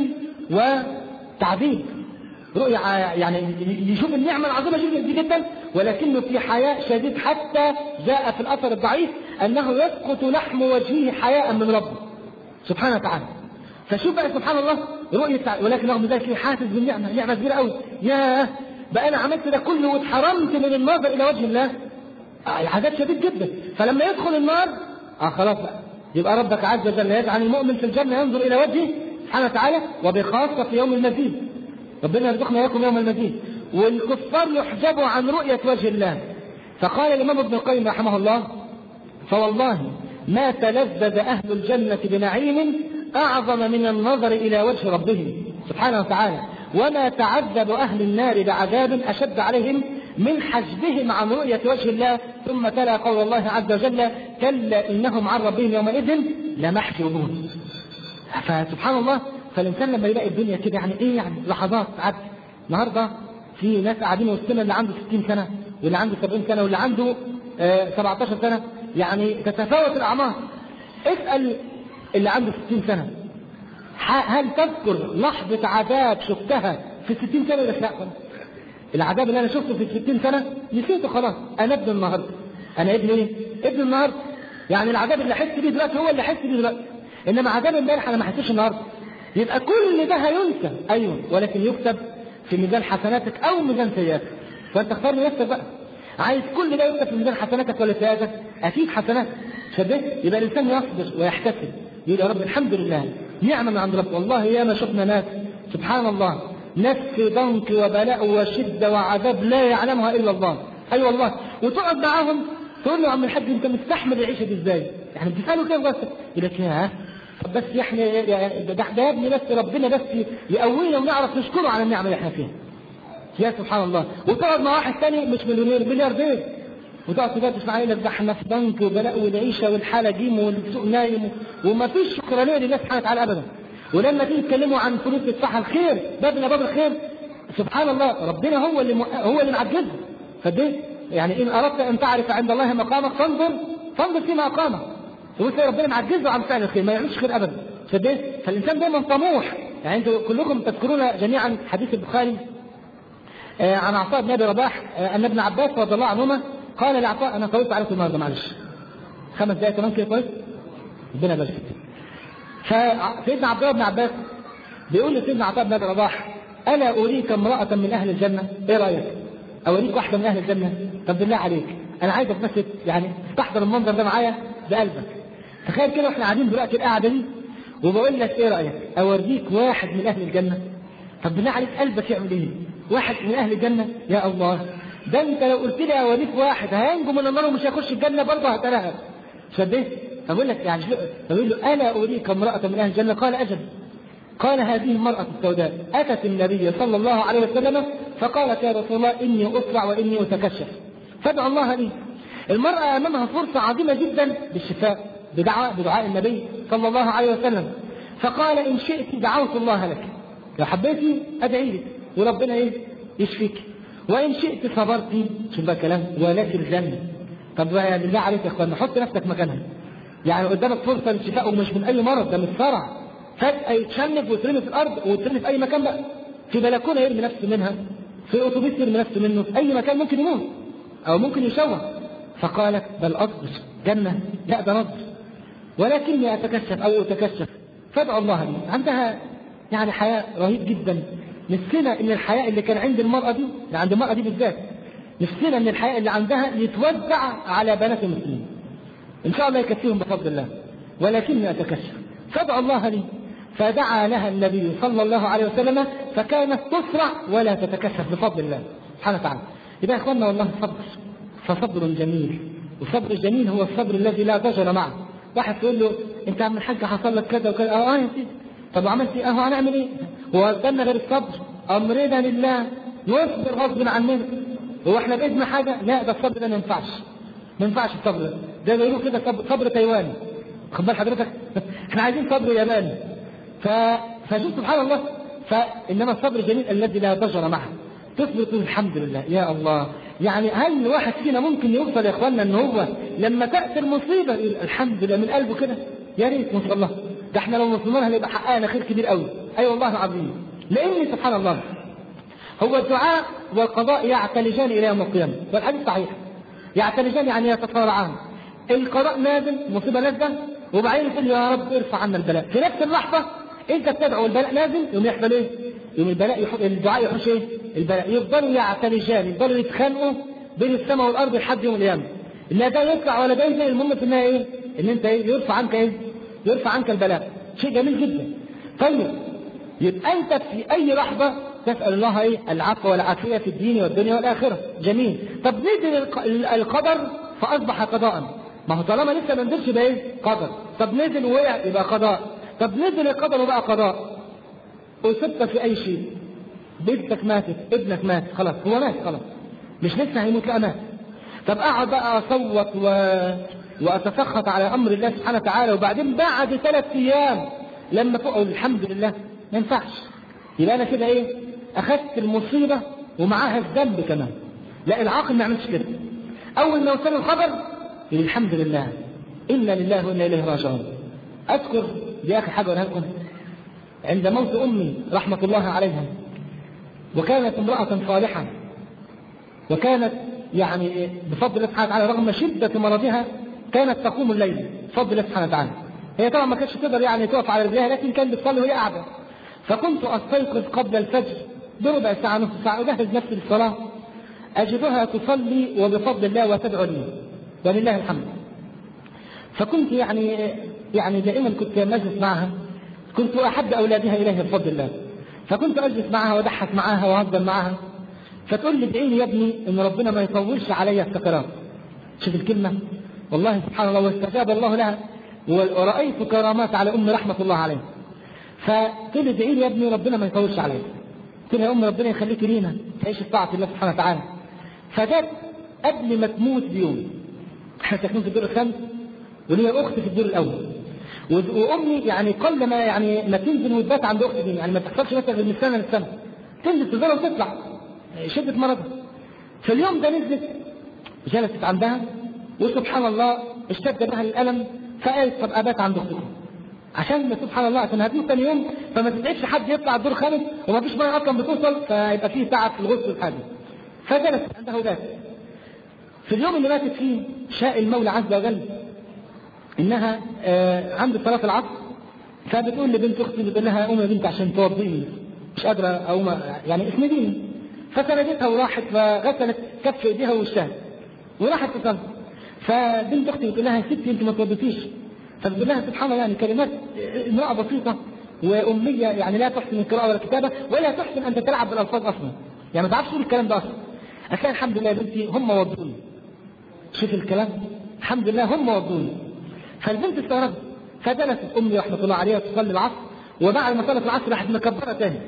وتعذيب. رؤيا يعني يشوف النعمه العظيمه جدا جدا ولكنه في حياء شديد، حتى جاء في الاثر الضعيف انه يسقط لحم وجهه حياء من ربه سبحانه وتعالى. فشوف بقى سبحان الله رؤيه، ولكن رغم ذلك حاسس بالنعمه، نعمه كبيره قوي. ياه بقى انا عملت ده كله واتحرمت من النظر الى وجه الله. العذاب شديد جدا. فلما يدخل النار اه خلاص بقى يبقى ربك عز وجل يجعل المؤمن في الجنه ينظر الى وجهه سبحانه وتعالى، وبخاصه في يوم المزيد. ربنا يرزقنا اياكم يوم المزيد. والكفار يحجبوا عن رؤيه وجه الله. فقال الامام ابن القيم رحمه الله: فوالله ما تلذذ اهل الجنه بنعيم اعظم من النظر الى وجه ربهم سبحانه وتعالى، وما تعذب اهل النار بعذاب اشد عليهم من حجبهم عن رؤيه وجه الله. ثم تلا قول الله عز وجل: كلا انهم عن ربهم يومئذ لمحجوبون. فسبحان الله. فالإنسان لما يلاقي الدنيا كده يعني إيه يعني لحظات عد. النهارده في ناس قاعدين وسطنا اللي عنده ستين سنة واللي عنده سبعين سنة واللي عنده آه سبعتاشر سنة، يعني تتفاوت الأعمار. اسأل اللي عنده ستين سنة هل تذكر لحظة عذاب شفتها في الستين سنة ولا لا؟ العذاب اللي أنا شفته في الستين سنة نسيته خلاص. أنا ابن النهارده. أنا ابن إيه؟ ابن النهارده. يعني العذاب اللي أحس بيه دلوقتي هو اللي أحس بيه دلوقتي. إنما عذاب امبارح أنا ما حسيتش النهارده. يبقى كل ده هينسى، ايوه، ولكن يكتب في ميزان حسناتك او ميزان سيئاتك. فانت اختار لنفسك بقى. عايز كل ده يبقى في ميزان حسناتك ولا سيئاتك؟ اكيد حسنات. شبه يبقى الانسان يصبر ويحتسب، يقول يا رب الحمد لله نعمه من عند رب. والله يا ما شفنا ناس سبحان الله، ناس في ضنك وبلاء وشده وعذاب لا يعلمها الا الله. اي أيوة والله. وتقعد معاهم تقول له يا عم الحاج انت مستحمل العيشه دي ازاي؟ يعني بتساله كده بس يقول لك يا طب بس احنا ده ده يا ابني بس ربنا بس يقوينا ونعرف نشكره على النعمه اللي احنا فيها. يا سبحان الله. وتقعد مع واحد ثاني مش مليونير ملياردير وتقعد تدردش معاه يقول لك ده احنا في بنك وبلاء والعيشه والحاله جيم والسوق نايم وما فيش شكرانيه لله سبحانه وتعالى ابدا. ولما تيجي تكلموا عن فلوس تدفعها الخير بابنا باب الخير سبحان الله ربنا هو اللي م... هو اللي معجزه. فدي يعني ان اردت ان تعرف عند الله مقامك فانظر فانظر في مقامك. وتلاقي ربنا معجزه عن فعل الخير ما يعملش خير ابدا. فدي فالانسان دايما طموح. يعني انتم كلكم تذكرون جميعا حديث البخاري آه عن عطاء بن ابي رباح آه ان ابن عباس رضي الله عنهما قال لعطاء انا طولت عليكم النهارده معلش خمس دقائق كمان كده كويس ربنا يبارك فيك. فسيدنا عبد الله بن عباس بيقول لسيدنا عطاء بن ابي رباح الا اريك امراه من اهل الجنه؟ ايه رايك؟ اوريك واحده من اهل الجنه؟ طب بالله عليك انا عايزك بس يعني تستحضر المنظر ده معايا بقلبك. تخيل كده واحنا قاعدين دلوقتي القعده دي وبقول لك ايه رايك؟ اوريك واحد من اهل الجنه؟ طب بالله عليك قلبك يعمل ايه؟ واحد من اهل الجنه؟ يا الله ده انت لو قلت لي اوريك واحد هينجو من النار ومش هيخش الجنه برضه هتلاقيها. شبهت؟ فبقول لك يعني بقول له الا اريك امراه من اهل الجنه؟ قال اجل. قال هذه المرأة السوداء أتت النبي صلى الله عليه وسلم فقالت يا رسول الله إني أسرع وإني أتكشف فادعو الله لي. المرأة أمامها فرصة عظيمة جدا بالشفاء بدعاء بدعاء النبي صلى الله عليه وسلم. فقال إن شئت دعوت الله لك، لو حبيتي أدعي لك وربنا إيه يشفيك، وإن شئت صبرتي شوف بقى كلام ولك الجنة. طب يعني بالله عليك يا إخوان حط نفسك مكانها. يعني قدامك فرصة للشفاء ومش من أي مرض، ده من الصرع فجأة يتشنج ويترمي في الأرض ويترمي في أي مكان بقى، في بلكونة يرمي نفسه منها، في أتوبيس يرمي نفسه منه، في أي مكان ممكن يموت أو ممكن يشوه. فقالت بل أصبر جنة؟ لا ده نصبر ولكني أتكشف أو أتكشف فادعو الله لي. عندها يعني حياء رهيب جدا. نفسنا إن الحياء اللي كان عند المرأة دي اللي عند المرأة دي بالذات نفسنا إن الحياء اللي عندها يتوزع على بنات المسلمين إن شاء الله يكفيهم بفضل الله. ولكني أتكشف فادعو الله لي. فدعا لها النبي صلى الله عليه وسلم فكانت تسرع ولا تتكشف بفضل الله سبحانه وتعالى. يبقى يا اخواننا والله صبر فصبر جميل. والصبر الجميل هو الصبر الذي لا ضجر معه. واحد تقول له انت يا عم الحاج حصل لك كذا وكذا اه اه يا سيدي طب عملت ايه؟ اه هنعمل ايه؟ هو قدامنا غير الصبر؟ امرنا لله نصبر غصب عننا. هو احنا باذن حاجه؟ لا ده الصبر ده ما ينفعش ما ينفعش الصبر ده ده بيقولوا كده صبر, صبر تايواني. خد بال حضرتك احنا عايزين صبر ياباني. ف... فشوف سبحان الله. فإنما الصبر الجميل الذي لا ضجر معه تصبر تقول الحمد لله يا الله. يعني هل الواحد فينا ممكن يوصل يا اخواننا ان هو لما تأتي المصيبة يقول الحمد لله من قلبه كده؟ يا ريت ما شاء الله ده احنا لو وصلنا هنبقى حققنا خير كبير قوي. اي أيوة والله العظيم. لان سبحان الله هو الدعاء والقضاء يعتلجان الى يوم القيامة والحديث صحيح. يعتلجان يعني يتصارعان. القضاء نازل مصيبة نازلة وبعدين تقول يا رب ارفع عنا البلاء. في نفس اللحظة انت بتدعو البلاء نازل يوم يحصل ايه؟ يوم البلاء يحب الدعاء يحوش ايه؟ البلاء. يفضلوا يعتلجان يفضلوا يتخانقوا بين السماء والارض لحد يوم القيامة. لا ده يطلع ولا ده ينزل. المهم في النهاية ايه؟ ان انت ايه؟ يرفع عنك ايه؟ يرفع عنك البلاء. شيء جميل جدا. طيب يبقى انت في اي لحظة تسأل الله ايه؟ العفو والعافية في الدين والدنيا والآخرة. جميل. طب نزل القدر فأصبح قضاء. ما هو طالما لسه ما نزلش يبقى ايه؟ قدر. طب نزل ووقع يبقى قضاء. طب نزل القدر وبقى قضاء. أصبت في أي شيء، بنتك ماتت، ابنك مات، خلاص هو مات خلاص مش لسه هيموت لا مات. طب أقعد بقى أصوت و... وأتسخط على أمر الله سبحانه وتعالى وبعدين بعد ثلاث أيام لما تقول الحمد لله ما ينفعش. يبقى أنا كده إيه؟ أخذت المصيبة ومعاها الذنب كمان. لا العاقل ما يعملش كده. أول ما يوصل الخبر يقول الحمد لله إنا لله وإنا إليه راجعون. أذكر دي آخر حاجة أقولها لكم. عند موت أمي رحمة الله عليها وكانت امرأة صالحة وكانت يعني بفضل الله سبحانه وتعالى رغم شدة مرضها كانت تقوم الليل بفضل الله سبحانه وتعالى. هي طبعا ما كانتش تقدر يعني تقف على رجلها لكن كانت بتصلي وهي قاعدة. فكنت أستيقظ قبل الفجر بربع ساعة نصف ساعة أجهز نفسي للصلاة. أجدها تصلي وبفضل الله وتدعو لي ولله الحمد. فكنت يعني يعني دائما كنت مجلس معها، كنت أحب أولادها إليه بفضل الله، فكنت أجلس معها وأضحك معها وأهزر معها، فتقول لي ادعي لي يا ابني إن ربنا ما يطولش علي السكرات. شوف الكلمة، والله سبحان الله، واستجاب الله لها، ورأيت كرامات على أم رحمة الله عليها. فتقول لي ادعي لي يا ابني ربنا ما يطولش علي. قلت لها يا أم ربنا يخليك لينا تعيش في طاعة الله سبحانه وتعالى. فجت قبل ما تموت بيوم، احنا ساكنين في الدور الخامس وليا أختي في الدور الأول، وأمي يعني قل ما يعني ما تنزل وتبات عند أختي دي، يعني ما تحصلش مثلا من السنة للسنة، تنزل تزورها وتطلع شدة مرضها. في اليوم ده نزلت جلست عندها، وسبحان الله اشتد بها الألم، فقالت طب أبات عند أختكم عشان سبحان الله عشان هتموت ثاني يوم، فما تدعيش حد يطلع الدور الخامس وما فيش ميه اصلا بتوصل، فيبقى فيه تعب في الغسل والحاجه. فجلست عندها وبات. في اليوم اللي ماتت فيه شاء المولى عز وجل انها آه عند صلاه العصر، فبتقول لبنت اختي، بتقول لها قومي يا بنت عشان توضيني، مش قادره اقوم يعني اسنديني. فسندتها وراحت فغسلت كف ايديها ووشها وراحت تصلي. فبنت اختي بتقول لها يا ستي انت ما توضيتيش. فبتقول لها سبحان الله يعني كلمات امرأة بسيطة وأمية، يعني لا تحسن القراءة ولا الكتابة ولا تحسن أن تتلعب بالألفاظ أصلا، يعني ما تعرفش تقول الكلام ده أصلا. أتلاقي الحمد لله يا بنتي هم وضوني. شوف الكلام، الحمد لله هم وضوني. فالبنت استغربت، فجلست أمي رحمة الله عليها تصلي العصر، وبعد ما صلت العصر راحت مكبرة تاني.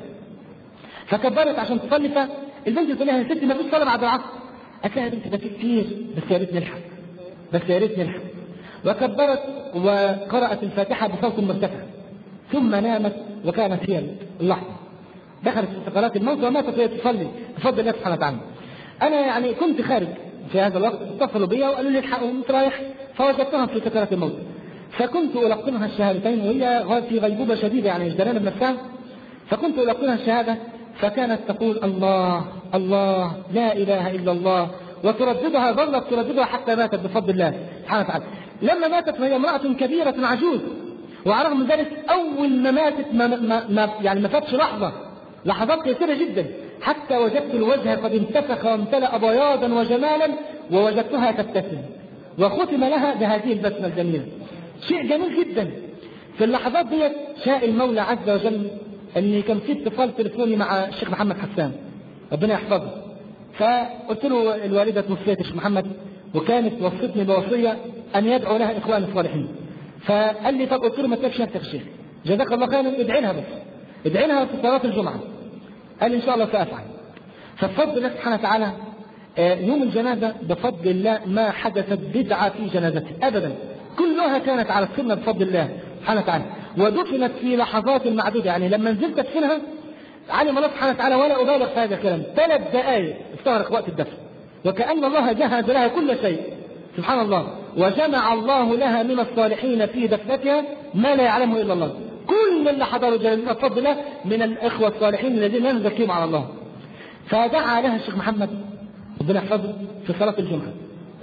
فكبرت عشان تصلي، فالبنت تقول لها يا ستي ما فيش صلاة بعد العصر. قالت لها يا بنتي ده في كتير، بس يا ريت نلحق، بس يا ريت نلحق. وكبرت وقرأت الفاتحة بصوت مرتفع، ثم نامت، وكانت هي اللحظة دخلت في سكرات الموت وماتت وهي تصلي بفضل الله سبحانه وتعالى. أنا يعني كنت خارج في هذا الوقت، اتصلوا بي وقالوا لي الحقوا مش رايح، فوجدتها في سكرات الموت، فكنت ألقنها الشهادتين وهي في غيبوبة شديدة يعني مش درانة بنفسها، فكنت ألقنها الشهادة، فكانت تقول الله الله لا إله إلا الله، وترددها، ظلت ترددها حتى ماتت بفضل الله سبحانه وتعالى. لما ماتت وهي امرأة كبيرة عجوز، وعلى رغم ذلك أول ما ماتت ما, ما, ما يعني ما فاتش لحظة، لحظات يسيرة جدا، حتى وجدت الوجه قد انتفخ وامتلأ بياضا وجمالا، ووجدتها تبتسم، وختم لها بهذه البسمة الجميلة. شيء جميل جدا. في اللحظات دي شاء المولى عز وجل أن كان في اتصال تليفوني مع الشيخ محمد حسان ربنا يحفظه، فقلت له الوالدة توفيت الشيخ محمد، وكانت وصتني بوصية أن يدعو لها إخوان الصالحين. فقال لي طب، قلت له ما تكفش نفسك الشيخ، جزاك الله خيرا، ادعي لها بس، ادعي لها في صلاة الجمعة. قال لي إن شاء الله سأفعل. فبفضل الله سبحانه وتعالى يوم الجنازة بفضل الله ما حدثت بدعة في جنازته أبدا، كلها كانت على السنة بفضل الله سبحانه وتعالى، ودفنت في لحظات معدودة. يعني لما نزلت ادفنها علم الله سبحانه وتعالى، ولا أبالغ في هذا الكلام، ثلاث دقائق استغرق وقت الدفن، وكأن الله جهز لها كل شيء سبحان الله، وجمع الله لها من الصالحين في دفنتها ما لا يعلمه إلا الله. كل اللي حضروا جنازتها بفضل الله من الإخوة الصالحين الذين لا نزكيهم على الله. فدعا لها الشيخ محمد ربنا يحفظه في صلاة الجمعة.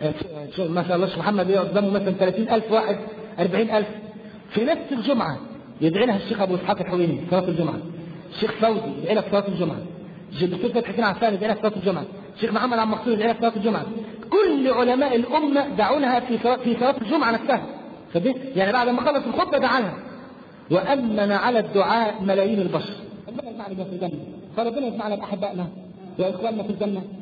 ما شاء الله الشيخ محمد قدامه مثلا ثلاثين ألف واحد، أربعين ألف في نفس الجمعة، يدعي لها الشيخ أبو إسحاق الحويني في صلاة الجمعة، الشيخ فوزي يدعي لها في صلاة الجمعة، الدكتور فتحي حسين عفان يدعي لها في صلاة الجمعة، الشيخ محمد عبد المقصود يدعي لها في صلاة الجمعة. كل علماء الأمة دعوا لها في صلاة في صلاة الجمعة نفسها. يعني بعد ما خلص الخطبة دعا لها، وأمن على الدعاء ملايين البشر. ربنا يجمعنا في الجنة، فربنا يجمعنا بأحبائنا وإخواننا في الجنة،